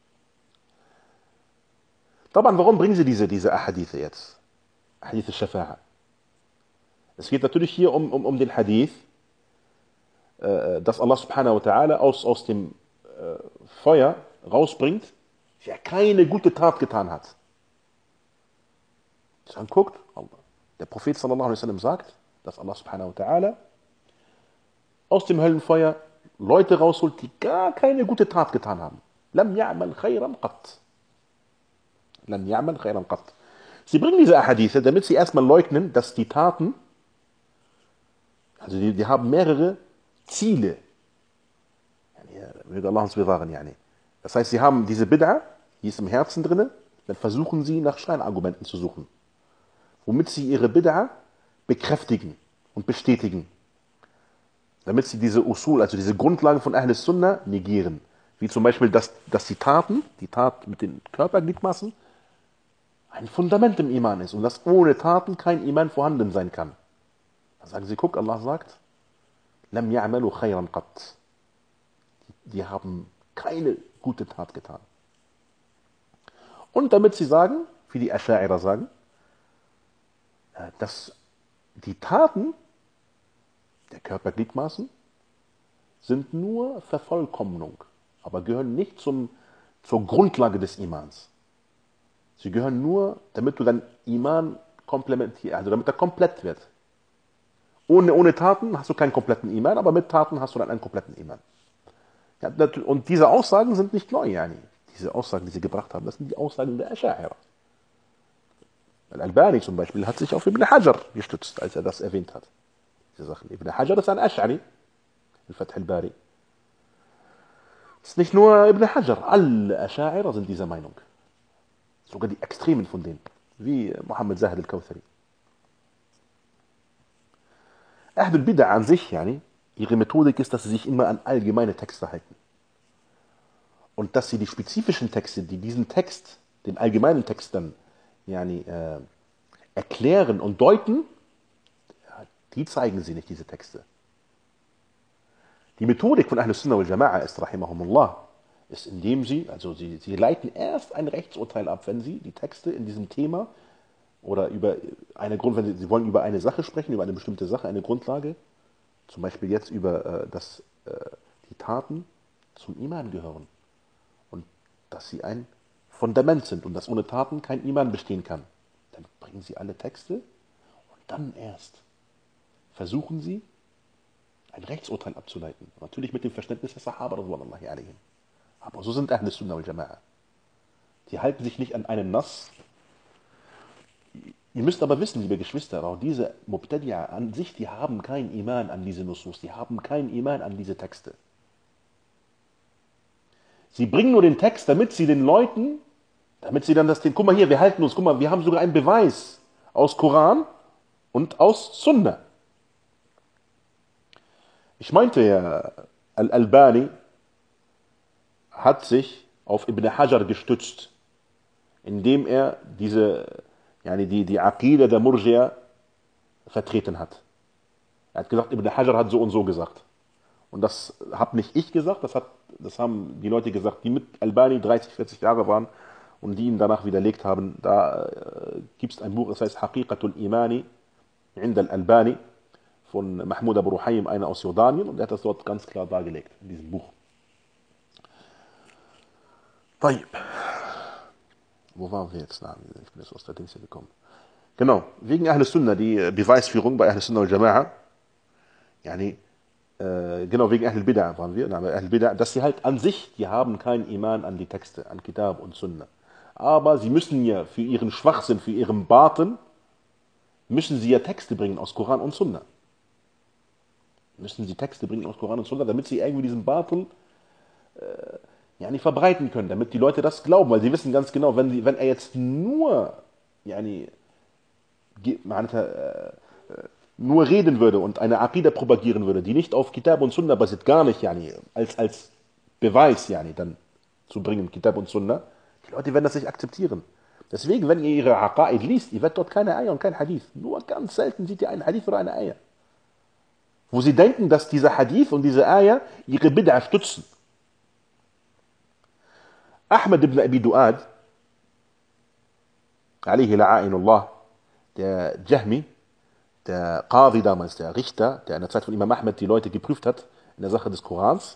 Warum bringen sie diese Ahadithe jetzt? Hadith al-Shafa'a. Es geht natürlich hier um den Hadith, dass Allah subhanahu wa ta'ala aus dem Feuer rausbringt, der keine gute Tat getan hat. Wenn man guckt, der Prophet sallallahu alaihi wasallam sagt, dass Allah subhanahu wa ta'ala aus dem Höllenfeuer Leute rausholt, die gar keine gute Tat getan haben. Lam ya'mal khayran qat. Lam ya'mal khayran qat. Sie bringen diese Ahadithe, damit sie erstmal leugnen, dass die Taten, also die haben mehrere Ziele. Möge Allah uns bewahren. Das heißt, sie haben diese Bid'a, die ist im Herzen drin, dann versuchen sie nach Scheinargumenten zu suchen, womit sie ihre Bid'a bekräftigen und bestätigen. Damit sie diese Usul, also diese Grundlagen von Ahl Sunnah negieren. Wie zum Beispiel, dass die Tat mit den Körpergliedmaßen, ein Fundament im Iman ist und dass ohne Taten kein Iman vorhanden sein kann. Dann sagen sie, guck, Allah sagt, Lam ya'malu khayran qat. Die haben keine gute Tat getan. Und damit sie sagen, wie die Ascha'ira sagen, dass die Taten der Körpergliedmaßen sind nur Vervollkommnung, aber gehören nicht zur Grundlage des Imans. Sie gehören nur, damit du dein Iman komplementierst, also damit er komplett wird. Ohne Taten hast du keinen kompletten Iman, aber mit Taten hast du dann einen kompletten Iman. Ja, und diese Aussagen sind nicht neu, Diese Aussagen, die sie gebracht haben, das sind die Aussagen der Ascha'ira. Al-Albani zum Beispiel hat sich auf Ibn Hajar gestützt, als er das erwähnt hat. Diese Sachen. Ibn Hajar ist ein Asch'ari, in Fath al-Bari. Es ist nicht nur Ibn Hajar, alle Ascha'ira sind dieser Meinung. Sogar die Extremen von denen, wie Muhammad Zahid al-Kawthari. Ahl al-Bid'a an sich, ihre Methodik ist, dass sie sich immer an allgemeine Texte halten. Und dass sie die spezifischen Texte, die diesen Text, den allgemeinen Text dann erklären und deuten, die zeigen sie nicht, diese Texte. Die Methodik von Ahl Sunnah wal Jama'a ist, rahimahumullah, ist, indem sie leiten erst ein Rechtsurteil ab, wenn sie die Texte in diesem Thema oder wenn sie wollen über eine Sache sprechen, über eine bestimmte Sache, eine Grundlage, zum Beispiel jetzt über dass die Taten zum Iman gehören und dass sie ein Fundament sind und dass ohne Taten kein Iman bestehen kann. Dann bringen sie alle Texte und dann erst versuchen sie, ein Rechtsurteil abzuleiten. Natürlich mit dem Verständnis der Sahaba, radhiyallahu anhum. Aber so sind Ahl Sunnah wal Jama'a. Die halten sich nicht an einen Nass. Ihr müsst aber wissen, liebe Geschwister, auch diese Mubtadi'a an sich, die haben kein Iman an diese Nusus, die haben kein Iman an diese Texte. Sie bringen nur den Text, damit sie den Leuten, guck mal hier, wir halten uns, guck mal, wir haben sogar einen Beweis aus Koran und aus Sunnah. Ich meinte ja, Al-Albani hat sich auf Ibn Hajar gestützt, indem er die Aqida der Murji'a vertreten hat. Er hat gesagt, Ibn Hajar hat so und so gesagt. Und das habe nicht ich gesagt, das haben die Leute gesagt, die mit Albani 30, 40 Jahre waren und die ihn danach widerlegt haben. Da gibt es ein Buch, das heißt Haqiqatul Imani Inda al-Albani von Mahmoud Abu Ruhaym, einer aus Jordanien, und er hat das dort ganz klar dargelegt, in diesem Buch. طيب. Wo waren wir jetzt? Ich bin jetzt aus der Dings hier gekommen. Genau, wegen Ahl Sunnah, die Beweisführung bei Ahl Sunnah wal Jama'a, yani, genau, wegen Ahl Bid'ah waren wir, Ahl Bid'ah, dass sie halt an sich, die haben keinen Iman an die Texte, an Kitab und Sunnah. Aber sie müssen ja für ihren Schwachsinn, für ihren Baten, müssen sie ja Texte bringen aus Koran und Sunnah. Müssen sie Texte bringen aus Koran und Sunnah, damit sie irgendwie diesen Baten yani, verbreiten können, damit die Leute das glauben, weil sie wissen ganz genau, wenn er jetzt nur yani, nur reden würde und eine Aqidah propagieren würde, die nicht auf Kitab und Sunnah basiert, gar nicht yani, als Beweis yani, dann zu bringen, Kitab und Sunnah, die Leute werden das nicht akzeptieren. Deswegen, wenn ihr ihre Aqaid liest, ihr werdet dort keine Ayah und kein Hadith. Nur ganz selten seht ihr einen Hadith oder eine Ayah. Wo sie denken, dass dieser Hadith und diese Ayah ihre Bid'ah stützen. Ahmad ibn Abi Du'ad, alayhi la'a'inullah, der Jahmi, der Qadi damals, der Richter, der in der Zeit von Imam Ahmed die Leute geprüft hat in der Sache des Korans,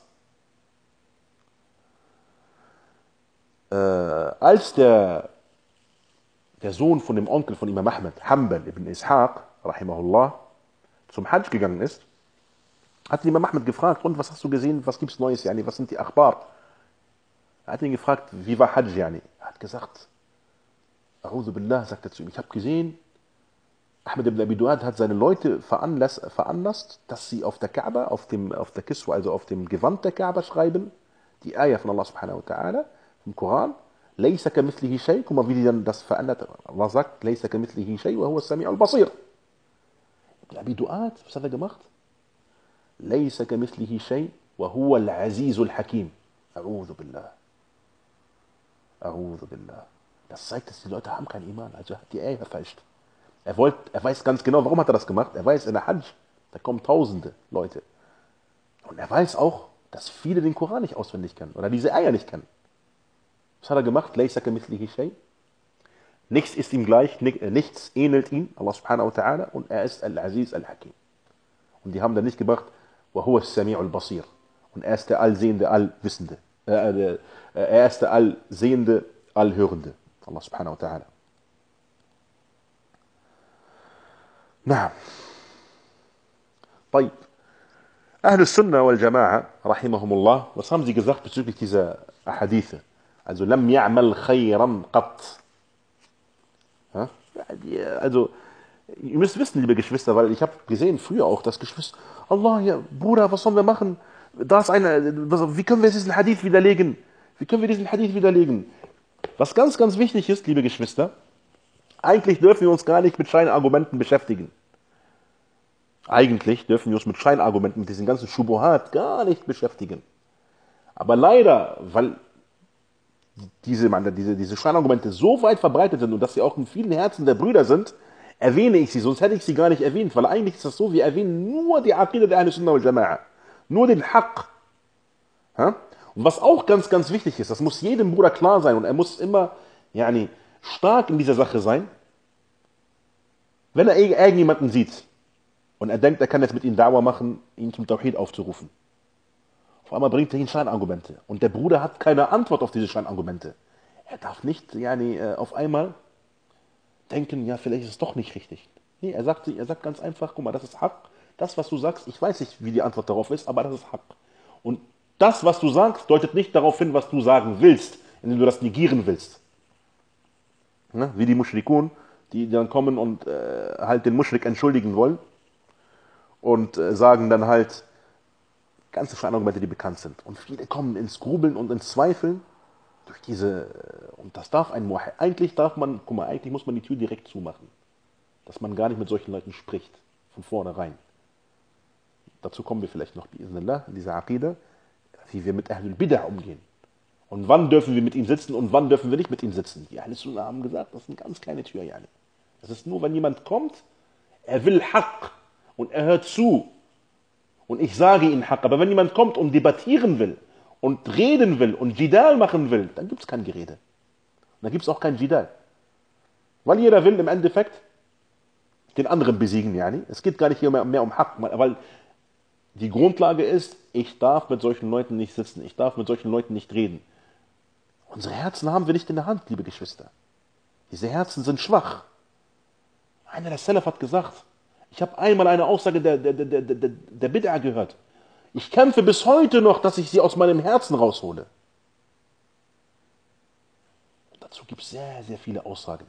als der Sohn von dem Onkel von Imam Ahmed, Hanbal ibn Ishaq, rahimahullah, zum Hajj gegangen ist, hat Imam Ahmed gefragt, und was hast du gesehen, was gibt's Neues, yani, was sind die Akhbar? Er hat ihn gefragt, wie war Hajj, yani? Er hat gesagt, A'udhu Billah, sagt er zu ihm, ich habe gesehen, Ahmed ibn Abi Du'ad hat seine Leute veranlasst, dass sie auf der Kaaba, auf der Kiswa, also auf dem Gewand der Kaaba schreiben, die Ayah von Allah subhanahu wa ta'ala, vom Koran, Laysa kamithlihi shay, guck mal, wie die dann das verändert. Allah sagt, Laysa kamithlihi shay, wa huwa as-sami'ul basir. Ibn Abi Du'ad, was hat er gemacht? Laysa kamithlihi shay, wa huwa al-azizul hakim. A'udhu Billah. A'udhu Billah. Das zeigt, dass die Leute haben keinen Iman, also hat die Ayah falscht. Er weiß ganz genau, warum hat er das gemacht. Er weiß, in der Hajj, da kommen tausende Leute. Und er weiß auch, dass viele den Koran nicht auswendig kennen oder diese Eier nicht kennen. Was hat er gemacht? Laysa kamithlihi shay. Nichts ist ihm gleich, nichts ähnelt ihm, Allah subhanahu wa ta'ala, und er ist Al-Aziz Al-Hakim. Und die haben dann nicht gebracht, wa huwa as-Sami'ul Basir. Und er ist der Allsehende, Allwissende. Er ist der Allsehende, Allhörende. Allah subhanahu wa ta'ala. نعم. طيب. Ahl Sunnah wal Jama'a, rahimahumullah, was haben sie gesagt bezüglich dieser Ahadithe? Also, lam ya'mal khayran qat. Ja? Also, ihr müsst wissen, liebe Geschwister, weil ich habe gesehen früher auch, dass Geschwister, Allah, ja, Bruder, was sollen wir machen? Wie können wir diesen Hadith widerlegen? Wie können wir diesen Hadith widerlegen? Was ganz, ganz wichtig ist, liebe Geschwister, eigentlich dürfen wir uns gar nicht mit Scheinargumenten beschäftigen. Eigentlich dürfen wir uns mit Scheinargumenten, mit diesen ganzen Schubuhat gar nicht beschäftigen. Aber leider, weil diese Scheinargumente so weit verbreitet sind und dass sie auch in vielen Herzen der Brüder sind, erwähne ich sie, sonst hätte ich sie gar nicht erwähnt, weil eigentlich ist das so, wir erwähnen nur die Aqidah der Ahl Sunnah wal Jama'a, nur den Haqq. Ja? Und was auch ganz, ganz wichtig ist, das muss jedem Bruder klar sein und er muss immer stark in dieser Sache sein, wenn er irgendjemanden sieht und er denkt, er kann jetzt mit ihm Da'wah machen, ihn zum Tawhid aufzurufen. Auf einmal bringt er ihn Scheinargumente und der Bruder hat keine Antwort auf diese Scheinargumente. Er darf nicht auf einmal denken, ja, vielleicht ist es doch nicht richtig. Nee, er sagt ganz einfach, guck mal, das ist Haqq. Das, was du sagst, ich weiß nicht, wie die Antwort darauf ist, aber das ist Haqq. Und das, was du sagst, deutet nicht darauf hin, was du sagen willst, indem du das negieren willst. Ne? Wie die Mushrikun, die dann kommen und halt den Muschrik entschuldigen wollen und sagen dann halt ganze Scheinargumente, die bekannt sind. Und viele kommen ins Grubeln und ins Zweifeln durch diese, und das darf ein Mu'ahid, eigentlich muss man die Tür direkt zumachen, dass man gar nicht mit solchen Leuten spricht, von vornherein. Dazu kommen wir vielleicht noch, bi'idhnillah, in dieser Aqidah, wie wir mit Ahlul Bid'ah umgehen. Und wann dürfen wir mit ihm sitzen und wann dürfen wir nicht mit ihm sitzen? Die Ahl Sunnah haben gesagt, das ist eine ganz kleine Tür, yani. Das ist nur, wenn jemand kommt, er will Haqq und er hört zu und ich sage ihm Haqq. Aber wenn jemand kommt und debattieren will und reden will und Jidal machen will, dann gibt es kein Gerede. da gibt es auch kein Jidal. Weil jeder will im Endeffekt den anderen besiegen, yani. Es geht gar nicht hier mehr um Haq, weil die Grundlage ist, ich darf mit solchen Leuten nicht sitzen, ich darf mit solchen Leuten nicht reden. Unsere Herzen haben wir nicht in der Hand, liebe Geschwister. Diese Herzen sind schwach. Einer der Salaf hat gesagt, ich habe einmal eine Aussage der Bid'a gehört. Ich kämpfe bis heute noch, dass ich sie aus meinem Herzen raushole. Und dazu gibt es sehr, sehr viele Aussagen.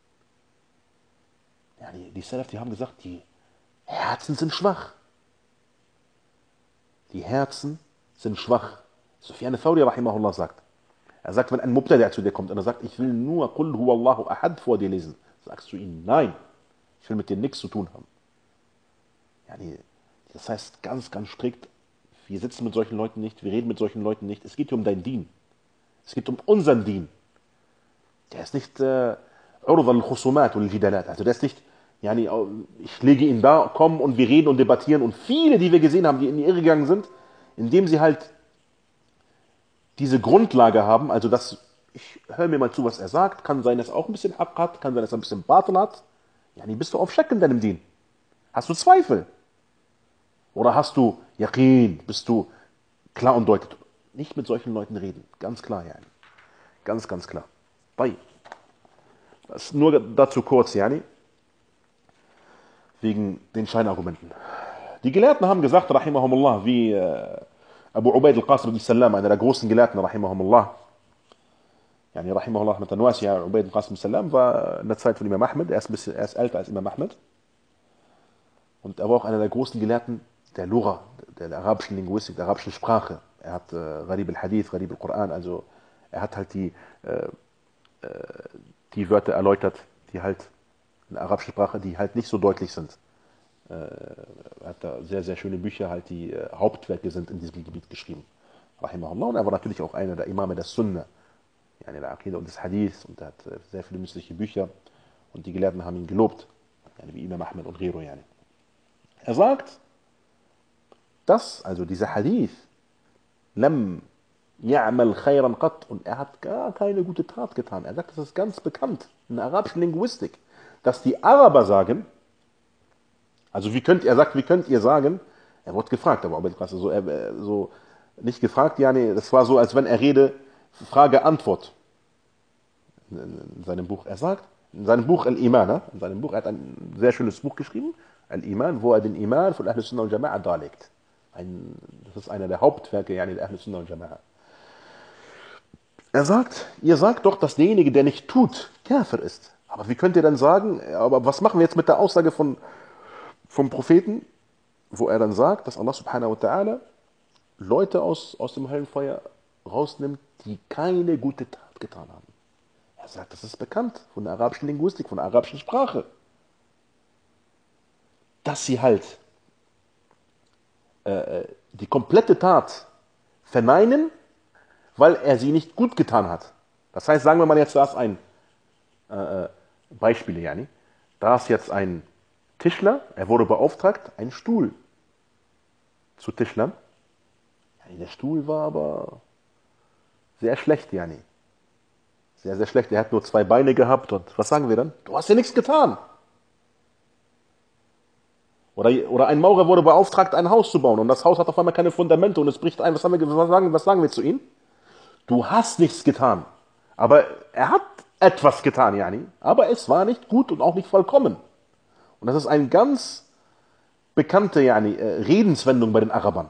Ja, die Salaf, die haben gesagt, die Herzen sind schwach. Die Herzen sind schwach. Sufyan Thawri rahimahullah sagt. Er sagt, wenn ein Mubtadi' zu dir kommt und er sagt, ich will nur Qul huwallahu ahad vor dir lesen, sagst du ihm, nein, ich will mit dir nichts zu tun haben. Ja, das heißt ganz, ganz strikt, wir sitzen mit solchen Leuten nicht, wir reden mit solchen Leuten nicht. Es geht hier um dein Dien. Es geht um unseren Dien. Der ist nicht Urd al-Khusumat und al-Jidalat. Also der ist nicht, yani, ich lege ihn da, komm und wir reden und debattieren. Und viele, die wir gesehen haben, die in die Irre gegangen sind, indem sie halt diese Grundlage haben, also dass ich höre mir mal zu, was er sagt, kann sein, dass er auch ein bisschen Haqq hat, kann sein, dass er ein bisschen Batil hat. Yani, bist du auf Scheck in deinem Dien? Hast du Zweifel? Oder hast du Yaqin? Bist du klar und deutlich? Nicht mit solchen Leuten reden. Ganz klar, yani. Ganz, ganz klar. Das ist nur dazu kurz, yani, wegen den Scheinargumenten. Die Gelehrten haben gesagt, rahimahumullah, wie Abu Ubaid al-Qasim ibn Salam, einer der großen Gelehrten, rahimahumullah, yani, rahimahullah, mit Anwasi, Ubaid al-Qasim ibn Salam, war in der Zeit von Imam Ahmed, er ist älter als Imam Ahmed. Und er war auch einer der großen Gelehrten der Lugha, der arabischen Linguistik, der arabischen Sprache. Er hat Gharib al-Hadith, Gharib al-Quran, also er hat halt die Wörter erläutert, die halt in der arabischen Sprache, die halt nicht so deutlich sind. Er hat da sehr, sehr schöne Bücher, halt die Hauptwerke sind in diesem Gebiet geschrieben. Rahimahullah. Und er war natürlich auch einer der Imame der Sunna, yani der Aqidah und des Hadith, und er hat sehr viele nützliche Bücher und die Gelehrten haben ihn gelobt, yani wie Imam Ahmed und Ghero. Yani. Er sagt, dass, also dieser Hadith, lam ya'mal khayran qat, und er hat gar keine gute Tat getan. Er sagt, das ist ganz bekannt in der arabischen Linguistik, dass die Araber sagen, also wie könnt ihr sagen, er wurde gefragt, aber so nicht gefragt, ja, nee, das war so, als wenn er rede, Frage, Antwort in seinem Buch. Er sagt, in seinem Buch Al-Iman, er hat ein sehr schönes Buch geschrieben, Al-Iman, wo er den Iman von Ahl Sunnah wal Jama'a darlegt. Das ist einer der Hauptwerke, yani der Ahl Sunnah wal Jama'a. Er sagt, ihr sagt doch, dass derjenige, der nicht tut, Kafir ist. Aber wie könnt ihr dann sagen, aber was machen wir jetzt mit der Aussage vom Propheten, wo er dann sagt, dass Allah subhanahu wa ta'ala Leute aus dem Höllenfeuer rausnimmt, die keine gute Tat getan haben. Er sagt, das ist bekannt von der arabischen Linguistik, von der arabischen Sprache. Dass sie halt die komplette Tat verneinen, weil er sie nicht gut getan hat. Das heißt, sagen wir mal jetzt, da ist ein Beispiele, yani. Da ist jetzt ein Tischler, er wurde beauftragt, einen Stuhl zu tischlern. Yani, der Stuhl war aber sehr schlecht, yani. Sehr, sehr schlecht. Er hat nur 2 Beine gehabt und was sagen wir dann? Du hast ja nichts getan. Oder ein Maurer wurde beauftragt, ein Haus zu bauen und das Haus hat auf einmal keine Fundamente und es bricht ein. Was sagen wir zu ihm? Du hast nichts getan. Aber er hat etwas getan, yani. Aber es war nicht gut und auch nicht vollkommen. Und das ist eine ganz bekannte, yani, Redenswendung bei den Arabern.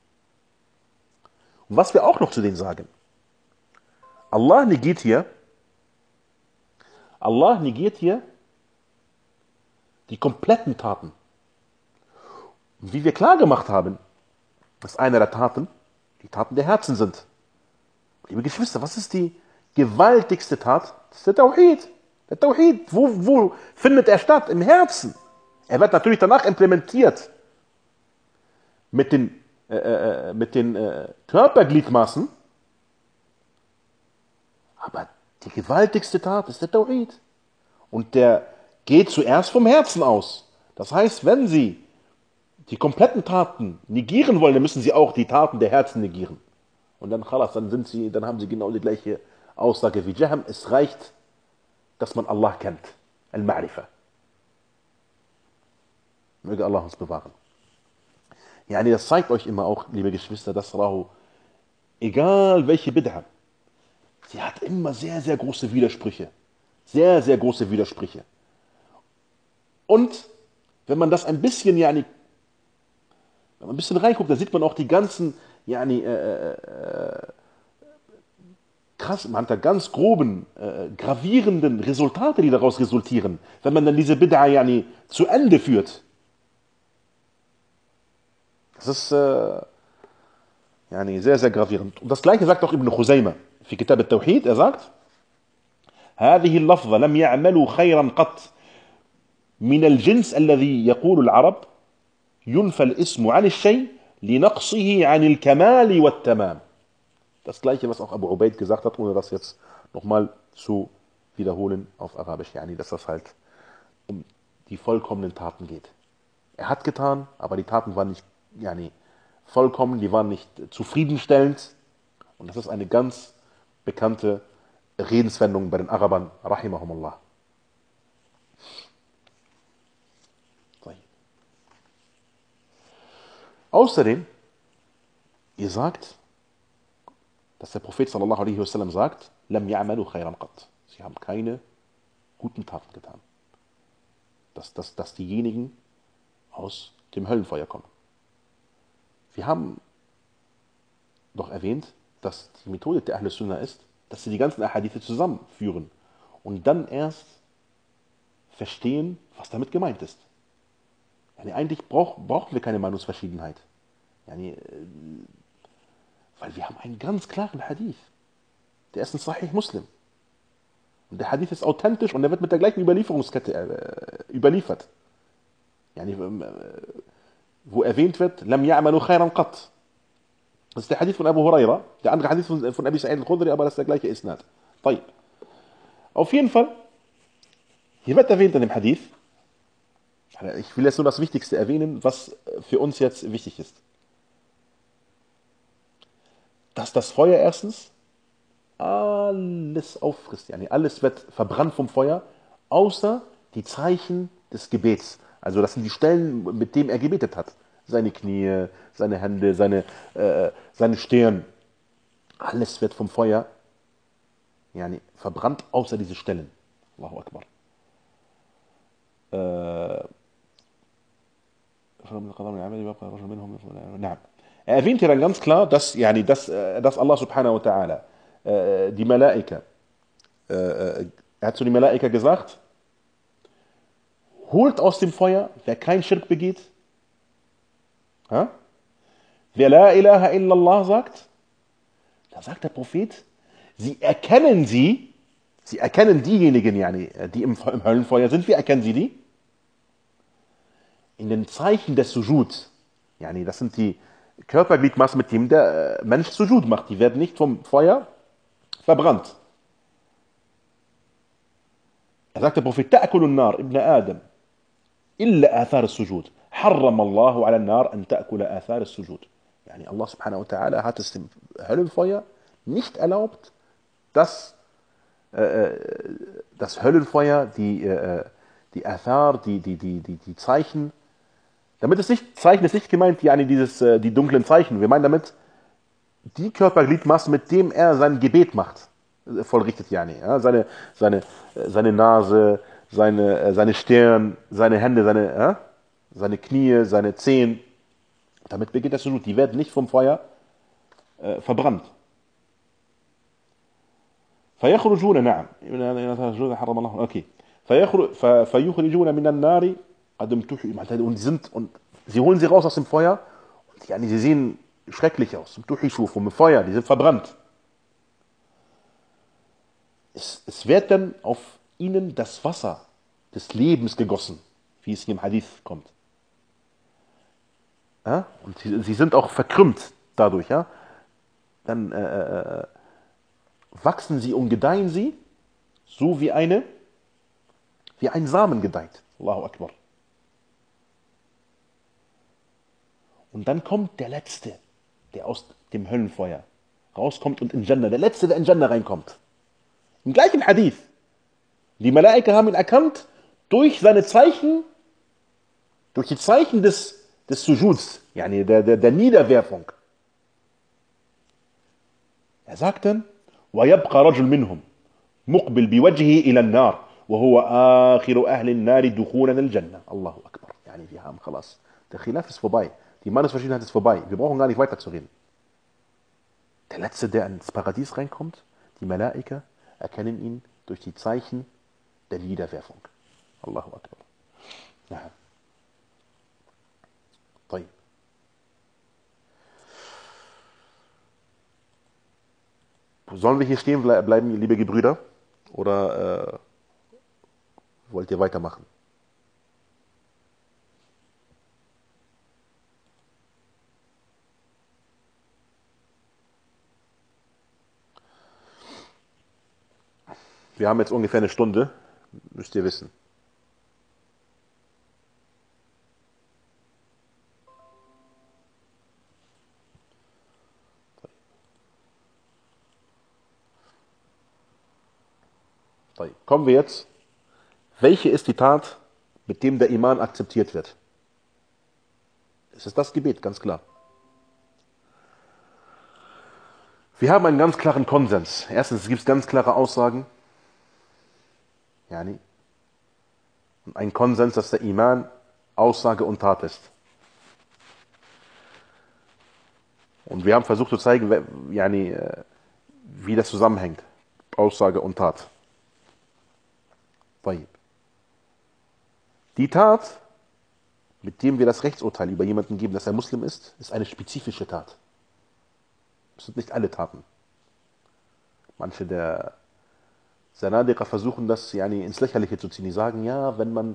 Und was wir auch noch zu denen sagen. Allah negiert hier die kompletten Taten. Und wie wir klar gemacht haben, dass eine der Taten die Taten der Herzen sind. Liebe Geschwister, was ist die gewaltigste Tat? Das ist der Tawhid. Der Tawhid, wo findet er statt? Im Herzen. Er wird natürlich danach implementiert mit den Körpergliedmaßen, aber die gewaltigste Tat ist der Tawhid. Und der geht zuerst vom Herzen aus. Das heißt, wenn Sie die kompletten Taten negieren wollen, dann müssen Sie auch die Taten der Herzen negieren. Und dann, khalas, dann haben Sie genau die gleiche Aussage wie Jahm, es reicht, dass man Allah kennt. Al-Ma'rifa. Möge Allah uns bewahren. Yani das zeigt euch immer auch, liebe Geschwister, dass Rahu, egal welche Bid'a, sie hat immer sehr, sehr große Widersprüche. Sehr, sehr große Widersprüche. Und wenn man das ein bisschen, yani, wenn man ein bisschen reinguckt, da sieht man auch die ganzen, yani, krass, man hat da ganz groben, gravierenden Resultate, die daraus resultieren, wenn man dann diese Bid'a, yani, zu Ende führt. Das ist yani, sehr, sehr gravierend. Und das Gleiche sagt auch Ibn Khuzaymah في كتاب التوحيد. Er sagt: هذه اللفظة لم يعملوا خيرا قط من الجنس الذي يقول العرب ينفى الاسم عن الشيء لنقصه عن الكمال والتمام. Das Gleiche, was auch Abu Ubaid gesagt hat, ohne das jetzt nochmal zu wiederholen auf Arabisch, yani, dass das halt um die vollkommenen Taten geht. Er hat getan, aber die Taten waren nicht, yani, vollkommen, die waren nicht zufriedenstellend. Und das ist eine ganz bekannte Redenswendung bei den Arabern, rahimahumullah. Außerdem, ihr sagt, dass der Prophet sallallahu alaihi wasallam sagt, lam ya'malu khayran qat. Sie haben keine guten Taten getan. Dass diejenigen aus dem Höllenfeuer kommen. Wir haben doch erwähnt, dass die Methode der Ahl Sunnah ist, dass sie die ganzen Ahadithe zusammenführen und dann erst verstehen, was damit gemeint ist. Yani eigentlich brauchen wir keine Meinungsverschiedenheit. Yani, weil wir haben einen ganz klaren Hadith. Der ist in Sahih Muslim. Und der Hadith ist authentisch und der wird mit der gleichen Überlieferungskette überliefert. Yani, wo erwähnt wird, Lam ya'malu khayran qat. Das ist der Hadith von Abu Huraira. Der andere Hadith von Abi Sa'id al-Khudri, aber das ist der gleiche Isnad. طيب. Auf jeden Fall, hier wird erwähnt in dem Hadith, ich will jetzt nur das Wichtigste erwähnen, was für uns jetzt wichtig ist. Dass das Feuer erstens alles auffrisst. Yani alles wird verbrannt vom Feuer, außer die Zeichen des Gebets. Also das sind die Stellen, mit denen er gebetet hat. Seine Knie, seine Hände, seine Stirn. Alles wird vom Feuer, yani, verbrannt, außer diese Stellen. Allahu Akbar. Er erwähnt hier dann ganz klar, dass Allah subhanahu wa ta'ala die Malaika, er hat zu den Malaika gesagt, holt aus dem Feuer, wer kein Schirk begeht, wer La ilaha illallah sagt, da sagt der Prophet, sie erkennen diejenigen, yani, die im Höllenfeuer sind, wie erkennen sie die? In den Zeichen des Sujud. Yani, das sind die Körpergliedmaßen, mit dem der Mensch Sujud macht. Die werden nicht vom Feuer verbrannt. Er sagt der Prophet, تأكل النار ابن آدم إلا آثار السجود حرم الله على النار أن تأكل آثار السجود. Yani, Allah subhanahu wa ta'ala hat es dem Höllenfeuer nicht erlaubt, dass das Höllenfeuer die Athar, die Zeichen, damit ist nicht, Zeichen ist nicht gemeint, die dunklen Zeichen. Wir meinen damit die Körpergliedmaßen, mit dem er sein Gebet macht, vollrichtet, yani. Ja, seine Nase, seine Stirn, seine Hände, seine Knie, seine Zehen. Damit beginnt das Sujud. Die werden nicht vom Feuer verbrannt. فيخرجون نعم حرم الله okay فيخرجون من النار قد امتحوا und sie holen sie raus aus dem Feuer und yani, sie sehen schrecklich aus, vom Feuer, die sind verbrannt. Es wird dann auf ihnen das Wasser des Lebens gegossen, wie es hier im Hadith kommt. Ja? Und sie sind auch verkrümmt dadurch. Ja? Dann wachsen sie und gedeihen sie, so wie ein Samen gedeiht. Allahu Akbar. Und dann kommt der Letzte, der aus dem Höllenfeuer rauskommt und in Jannah, der Letzte, der in Jannah reinkommt. Im gleichen Hadith. Die Malaika haben ihn erkannt durch seine Zeichen, durch die Zeichen des Sujuds, yani der Niederwerfung. Er sagt dann, وَيَبْقَى رَجُلٌ مِّنْهُمْ مُقْبِلْ بِوَجْهِهِ إِلَى النَّارِ وَهُوَ آخِرُ أَهْلِ النَّارِ دُخُولًا الْجَنَّةِ. Allahu Akbar. Yani wir haben khalas. Der Khilaf ist vorbei. Die Meinungsverschiedenheit ist vorbei. Wir brauchen gar nicht weiterzureden. Der Letzte, der ins Paradies reinkommt, die Malaika erkennen ihn durch die Zeichen der Niederwerfung. Allahu Akbar. Ja. طيب. Sollen wir hier stehen bleiben, liebe Gebrüder? Oder wollt ihr weitermachen? Wir haben jetzt ungefähr eine Stunde, müsst ihr wissen. Kommen wir jetzt. Welche ist die Tat, mit dem der Iman akzeptiert wird? Es ist das Gebet, ganz klar. Wir haben einen ganz klaren Konsens. Erstens, es gibt ganz klare Aussagen. Yani, und ein Konsens, dass der Iman Aussage und Tat ist. Und wir haben versucht zu zeigen, yani, wie das zusammenhängt. Aussage und Tat. Die Tat, mit dem wir das Rechtsurteil über jemanden geben, dass er Muslim ist eine spezifische Tat. Das sind nicht alle Taten. Manche der Zanadiqa versuchen das yani, ins Lächerliche zu ziehen. Die sagen, ja, wenn man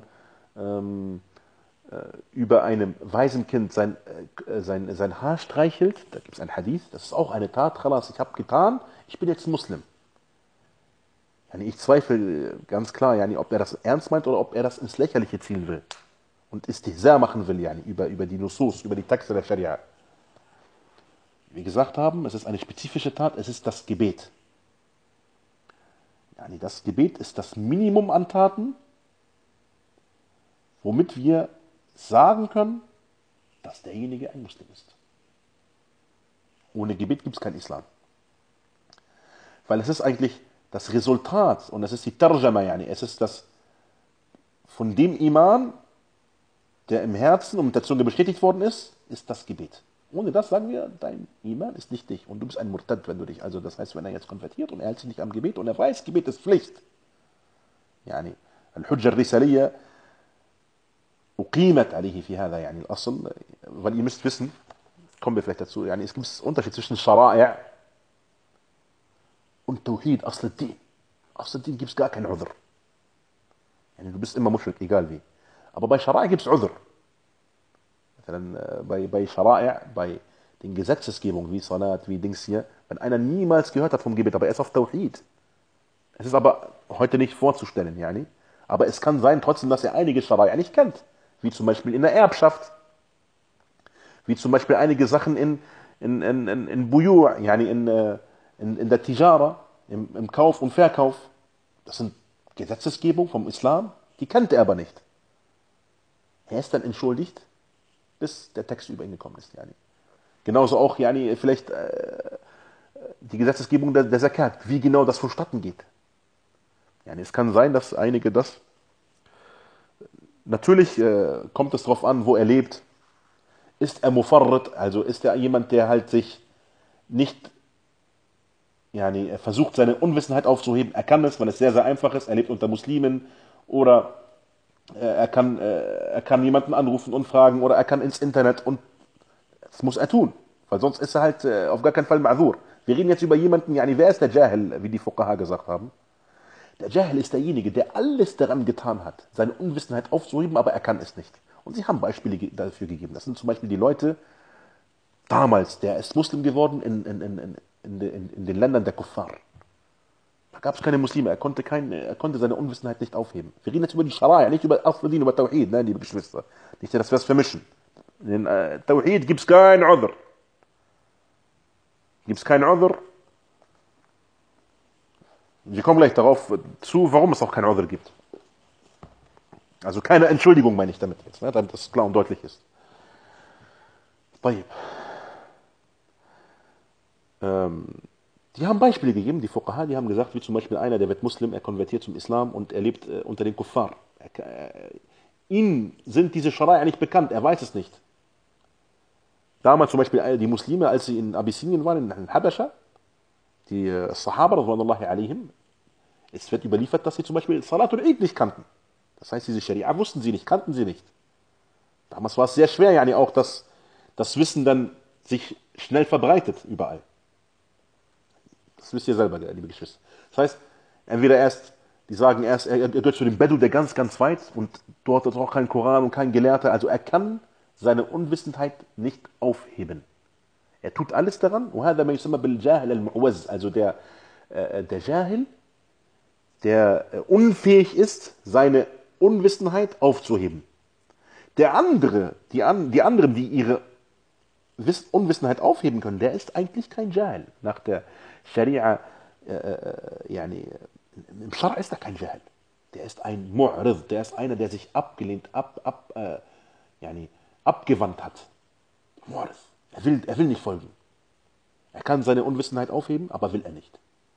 über einem Waisenkind sein Haar streichelt, da gibt es ein Hadith, das ist auch eine Tat, khalas, ich habe getan, ich bin jetzt Muslim. Yani, ich zweifle ganz klar, yani, ob er das ernst meint oder ob er das ins Lächerliche ziehen will. Und Istihza machen will, yani, über die Nusus, über die Texte der Scharia. Wie wir gesagt haben, es ist eine spezifische Tat, es ist das Gebet. Yani, das Gebet ist das Minimum an Taten, womit wir sagen können, dass derjenige ein Muslim ist. Ohne Gebet gibt es kein Islam. Weil es ist eigentlich das Resultat, und es ist die Tarjama, yani, es ist das von dem Iman, der im Herzen und mit der Zunge bestätigt worden ist das Gebet. Ohne das sagen wir, dein Iman ist nicht dich und du bist ein Murtad, wenn du dich, also das heißt, wenn er jetzt konvertiert und er hält sich nicht am Gebet und er weiß, Gebet ist Pflicht. Yani, Al-Hujja al-Risaliyya uqimat alayhi fi hadha, yani al-Asl, weil ihr müsst wissen, kommen wir vielleicht dazu, yani, es gibt einen Unterschied zwischen Shara'i' und Tawhid, Asl al-Din. Asl al-Din gibt es gar keinen Udhr. Yani, du bist immer Mushrik, egal wie. Aber bei Shara'i gibt es Udhr. Bei Shara'i', bei den Gesetzesgebungen wie Salat, wie Dings hier, wenn einer niemals gehört hat vom Gebet, aber er ist auf Tawhid. Es ist aber heute nicht vorzustellen, yani. Aber es kann sein trotzdem, dass er einige Shara'i' nicht kennt. Wie zum Beispiel in der Erbschaft. Wie zum Beispiel einige Sachen in Buyu', yani in der Tijara, im Kauf und Verkauf. Das sind Gesetzesgebungen vom Islam, die kennt er aber nicht. Er ist dann entschuldigt, bis der Text über ihn gekommen ist. Yani. Genauso auch yani, vielleicht die Gesetzesgebung der Zakat, wie genau das vonstatten geht. Yani, es kann sein, dass einige das... Natürlich kommt es darauf an, wo er lebt. Ist er Mufarrid, also ist er jemand, der halt sich nicht... Yani, er versucht, seine Unwissenheit aufzuheben. Er kann es, weil es sehr, sehr einfach ist. Er lebt unter Muslimen oder er kann jemanden anrufen und fragen oder er kann ins Internet und das muss er tun. Weil sonst ist er halt auf gar keinen Fall Ma'zur. Wir reden jetzt über jemanden, yani, wer ist der Jahil, wie die Fuqaha gesagt haben? Der Jahil ist derjenige, der alles daran getan hat, seine Unwissenheit aufzuheben, aber er kann es nicht. Und sie haben Beispiele dafür gegeben. Das sind zum Beispiel die Leute damals, der ist Muslim geworden in den Ländern der Kuffar. Da gab es keine Muslime, er konnte seine Unwissenheit nicht aufheben. Wir reden jetzt über die Scharia, nicht über Asl-Din, über Tawhid, nein, liebe Geschwister. Nicht, dass wir das vermischen. In Tawhid gibt es kein Udhr. Gibt es kein Udhr? Wir kommen gleich darauf zu, warum es auch kein Udhr gibt. Also keine Entschuldigung meine ich damit jetzt, ne, damit das klar und deutlich ist. طيب. Die haben Beispiele gegeben, die Fuqaha, die haben gesagt, wie zum Beispiel einer, der wird Muslim, er konvertiert zum Islam und er lebt unter den Kuffar. Ihm sind diese Scharia nicht bekannt, er weiß es nicht. Damals zum Beispiel die Muslime, als sie in Abyssinien waren, in Habascha, die Sahaba, radhiyallahu alaihim, es wird überliefert, dass sie zum Beispiel Salatul Eid nicht kannten. Das heißt, diese Scharia wussten sie nicht, kannten sie nicht. Damals war es sehr schwer, yani auch, dass das Wissen dann sich schnell verbreitet überall. Das wisst ihr selber, liebe Geschwister. Das heißt, entweder die sagen erst, er gehört zu dem Bedu, der ganz, ganz weit und dort ist auch kein Koran und kein Gelehrter. Also er kann seine Unwissenheit nicht aufheben. Er tut alles daran. Also der Jahil, der unfähig ist, seine Unwissenheit aufzuheben. Die anderen, die ihre Unwissenheit aufheben können, der ist eigentlich kein Jahil. Nach der Scharia, yani, im Schar ist er kein Jahil. Der ist ein Mu'rid, der ist einer, der sich abgelehnt, yani, abgewandt hat. Mu'rid. Er will nicht folgen. Er kann seine Unwissenheit aufheben, aber will er nicht.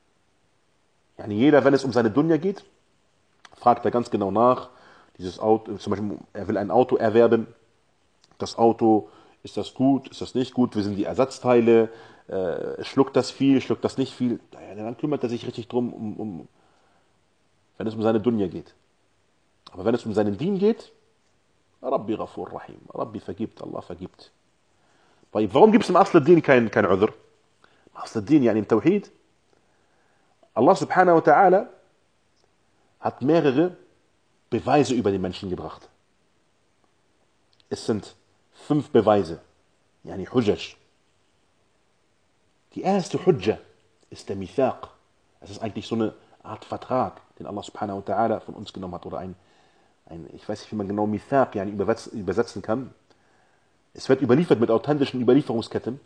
Yani jeder, wenn es um seine Dunya geht, fragt er ganz genau nach. Dieses Auto, zum Beispiel, er will ein Auto erwerben. Das Auto, ist das gut, ist das nicht gut? Wie sind die Ersatzteile? Schluckt das viel, schluckt das nicht viel? Dann kümmert er sich richtig drum, wenn es um seine Dunya geht. Aber wenn es um seinen Dien geht, Rabbi Ghafur Rahim. Rabbi vergibt, Allah vergibt. Warum gibt es im Asl al-Din kein Udhr? Im Asl al-Din, yani im Tawhid, Allah subhanahu wa ta'ala hat mehrere Beweise über den Menschen gebracht. Es sind 5 Beweise, yani Hujjaj. Die erste Hujja ist der Mithaq. Es ist eigentlich so eine Art Vertrag, den Allah subhanahu wa ta'ala von uns genommen hat. Oder ich weiß nicht, wie man genau Mithaq yani übersetzen kann. Es wird überliefert mit authentischen Überlieferungsketten,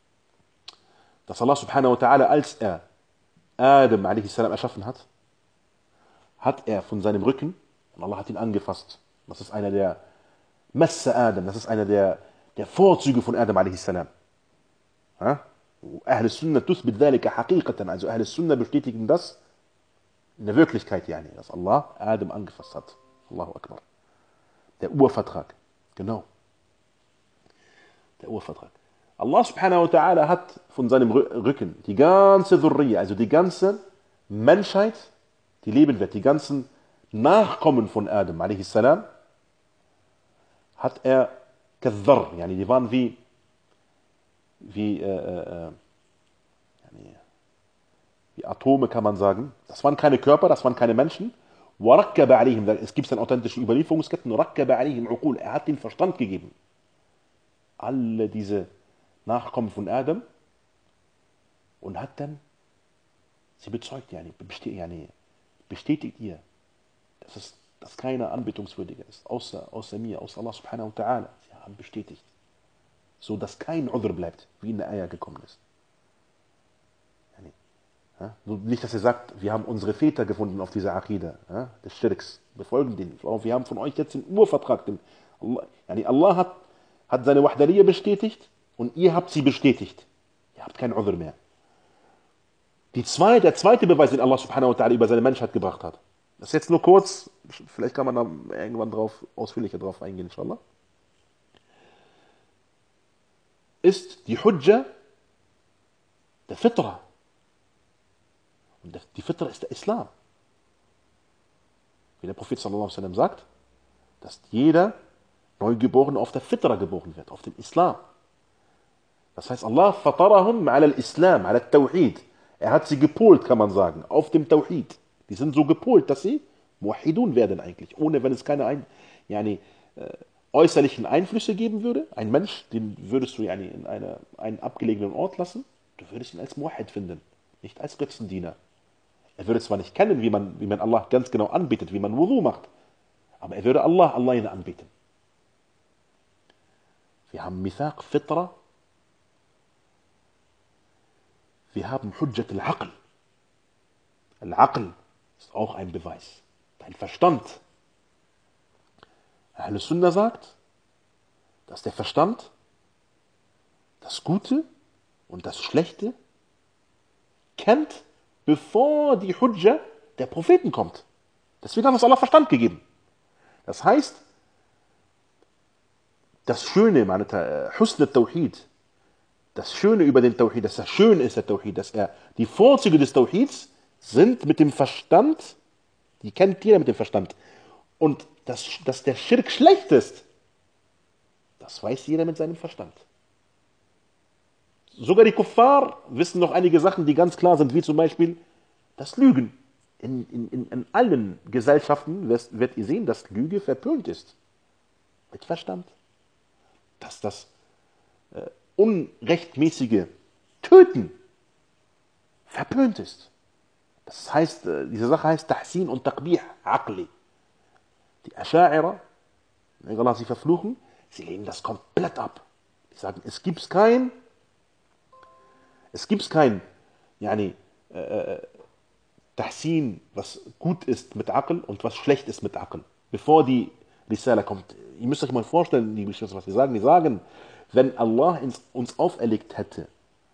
dass Allah subhanahu wa ta'ala, als er Adam a.s. erschaffen hat, hat er von seinem Rücken, und Allah hat ihn angefasst. Das ist einer der Massa Adam, das ist einer der Vorzüge von Adam a.s. Ahl Sunnah tuthbit dhalika haqiqatan, also Ahl Sunnah bestätigen das in der Wirklichkeit, yani, dass Allah Adam angefasst hat. Allahu Akbar. Der Urvertrag, genau. Der Urvertrag. Allah subhanahu wa ta'ala hat von seinem Rücken die ganze Dhurriya, also die ganze Menschheit, die leben wird, die ganzen Nachkommen von Adam a.s. hat er Kadhar, yani die waren wie Atome, kann man sagen. Das waren keine Körper, das waren keine Menschen. Es gibt dann authentische Überlieferungsketten. Er hat den Verstand gegeben. Alle diese Nachkommen von Adam und hat dann sie bezeugt, bestätigt ihr, dass keiner anbetungswürdiger ist, außer mir, außer Allah subhanahu wa ta'ala. Sie haben bestätigt. So dass kein Udhr bleibt, wie in der Ayah gekommen ist. Nicht, dass er sagt, wir haben unsere Väter gefunden auf dieser Aqidah des Schirks, befolgen den. Wir haben von euch jetzt den Urvertrag. Allah hat seine Wahdaniyya bestätigt und ihr habt sie bestätigt. Ihr habt keinen Udhr mehr. Der zweite Beweis, den Allah subhanahu wa ta'ala über seine Menschheit gebracht hat. Das ist jetzt nur kurz, vielleicht kann man da irgendwann ausführlicher drauf eingehen, inshallah. Ist die Hujja der Fitra. Und die Fitra ist der Islam. Wie der Prophet sallallahu alaihi wasallam sagt, dass jeder Neugeborene auf der Fitra geboren wird, auf dem Islam. Das heißt, Allah fatarahum ala al-Islam, ala al-Tawhid. Er hat sie gepolt, kann man sagen, auf dem Tawhid. Die sind so gepolt, dass sie Muwahhidun werden eigentlich, ohne wenn es keine äußerlichen Einflüsse geben würde. Ein Mensch, den würdest du in einen abgelegenen Ort lassen, du würdest ihn als Muwahhid finden, nicht als Götzendiener. Er würde zwar nicht kennen, wie man Allah ganz genau anbetet, wie man Wudu macht, aber er würde Allah alleine anbeten. Wir haben Mithaq, Fitra, wir haben Hujjat al-Aql. Al-Aql ist auch ein Beweis. Dein Verstand. Ahl Sunnah sagt, dass der Verstand das Gute und das Schlechte kennt, bevor die Hujja der Propheten kommt. Deswegen hat uns Allah Verstand gegeben. Das heißt, das Schöne, Husn al-Tawhid, das Schöne über den Tawhid, dass das Schöne ist der Tawhid, dass die Vorzüge des Tawhids sind mit dem Verstand, die kennt jeder mit dem Verstand. Und dass der Schirk schlecht ist, das weiß jeder mit seinem Verstand. Sogar die Kuffar wissen noch einige Sachen, die ganz klar sind, wie zum Beispiel das Lügen. In allen Gesellschaften werdet ihr sehen, dass Lüge verpönt ist. Mit Verstand. Dass das unrechtmäßige Töten verpönt ist. Das heißt, diese Sache heißt Tahsin und Taqbih, Aqli. Die Asha'ira, Allah sie verfluchen, sie lehnen das komplett ab. Die sagen, es gibt kein yani, Tahsin, was gut ist mit Aql und was schlecht ist mit Aql. Bevor die Risala kommt. Ihr müsst euch mal vorstellen, die Geschwister, was sie sagen. Die sagen, wenn Allah uns auferlegt hätte,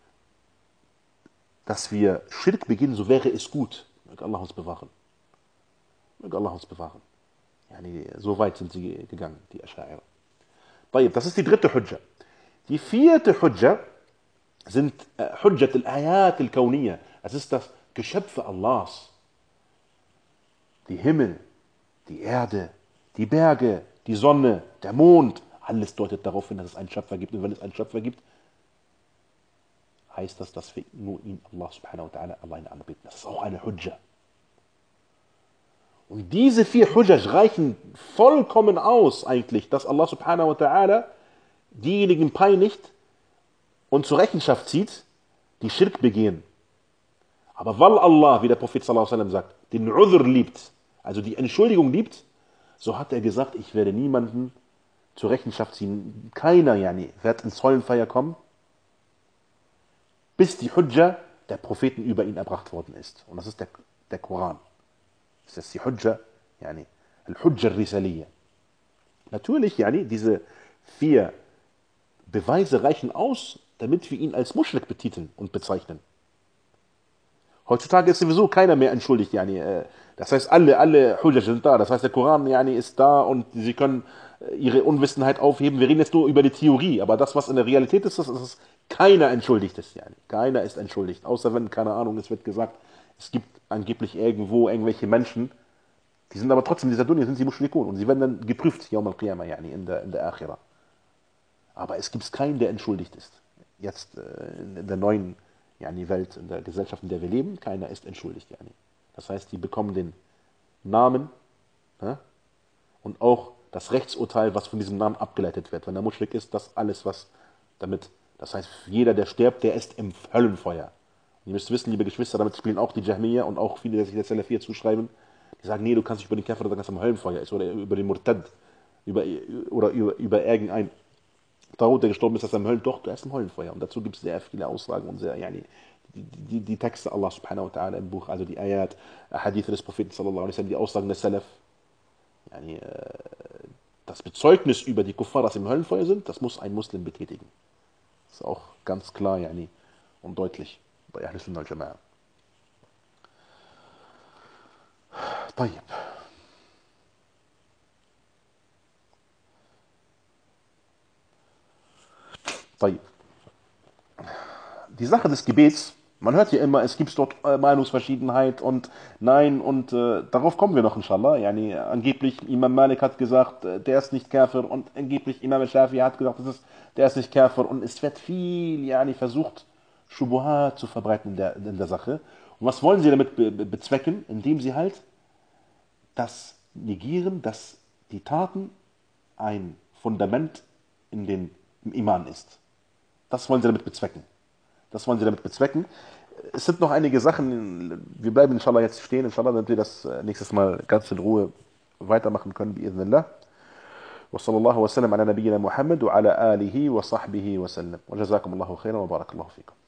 dass wir Schirk beginnen, so wäre es gut. Möge Allah uns bewahren. Möge Allah uns bewahren. Yani, so weit sind sie gegangen, die Asha'ira. Das ist die dritte Hujja. Die vierte Hujja sind Hujjat al-Ayat al-Kawniyya. Es ist das Geschöpfe Allahs. Die Himmel, die Erde, die Berge, die Sonne, der Mond. Alles deutet darauf hin, dass es einen Schöpfer gibt. Und wenn es einen Schöpfer gibt, heißt das, dass wir nur ihn, Allah subhanahu wa ta'ala, alleine anbeten. Das ist auch eine Hujja. Und diese 4 Hujjaj reichen vollkommen aus eigentlich, dass Allah subhanahu wa ta'ala diejenigen peinigt und zur Rechenschaft zieht, die Schirk begehen. Aber weil Allah, wie der Prophet sallallahu alaihi wasallam sagt, den Udhr liebt, also die Entschuldigung liebt, so hat er gesagt, ich werde niemanden zur Rechenschaft ziehen. Keiner wird ins Heulenfeuer kommen, bis die Hujja der Propheten über ihn erbracht worden ist. Und das ist der Koran. Das ist die Hujja, Al-Hujja al-Risaliyya. Natürlich, diese 4 Beweise reichen aus, damit wir ihn als Muschrik betiteln und bezeichnen. Heutzutage ist sowieso keiner mehr entschuldigt. Das heißt, alle Hujja sind da. Das heißt, der Koran ist da und sie können ihre Unwissenheit aufheben. Wir reden jetzt nur über die Theorie, aber das, was in der Realität ist, ist keiner entschuldigt ist. Keiner ist entschuldigt. Außer wenn, keine Ahnung, es wird gesagt, es gibt angeblich irgendwo irgendwelche Menschen, die sind aber trotzdem in dieser Dunya, sind sie Mushrikun und sie werden dann geprüft, Yawm al-Qiyamah, in der Akhirah. Aber es gibt keinen, der entschuldigt ist. Jetzt in der neuen Welt, in der Gesellschaft, in der wir leben, keiner ist entschuldigt. Das heißt, die bekommen den Namen und auch das Rechtsurteil, was von diesem Namen abgeleitet wird. Wenn er Muschrik ist, das alles, was damit, das heißt, jeder, der stirbt, der ist im Höllenfeuer. Und ihr müsst wissen, liebe Geschwister, damit spielen auch die Jahmiyyah und auch viele, die sich der Salafiyya zuschreiben, die sagen, nee, du kannst nicht über den Käfer sagen, dass er im Höllenfeuer ist, oder über den Murtad, über irgendein Tarot, der gestorben ist, dass er im Höllen, doch, der ist im Höllenfeuer. Und dazu gibt es sehr viele Aussagen und sehr, die Texte Allah subhanahu wa ta'ala im Buch, also die Ayat, Hadith des Propheten sallallahu alaihi wasallam, die Aussagen des Salaf, das Bezeugnis über die Kuffar, dass sie im Höllenfeuer sind, das muss ein Muslim betätigen. Das ist auch ganz klar und deutlich bei Ahl Sunnah al-Jama'a. Die Sache des Gebets, man hört ja immer, es gibt dort Meinungsverschiedenheit und nein und darauf kommen wir noch inshallah. Angeblich Imam Malik hat gesagt, der ist nicht Kafir und angeblich Imam Shafi'i hat gesagt, der ist nicht Kafir und es wird viel versucht, Shubuhat zu verbreiten in der Sache. Und was wollen sie damit bezwecken? Indem sie halt das negieren, dass die Taten ein Fundament im Iman ist. Das wollen sie damit bezwecken. Es sind noch einige Sachen, wir bleiben inshallah jetzt stehen, inshallah, damit wir das nächstes Mal ganz in Ruhe weitermachen können, bi'idhnillah. وصلى الله وسلم على نبينا محمد وعلى آله وصحبه وسلم وجزاكم الله خيرا وبارك الله فيكم.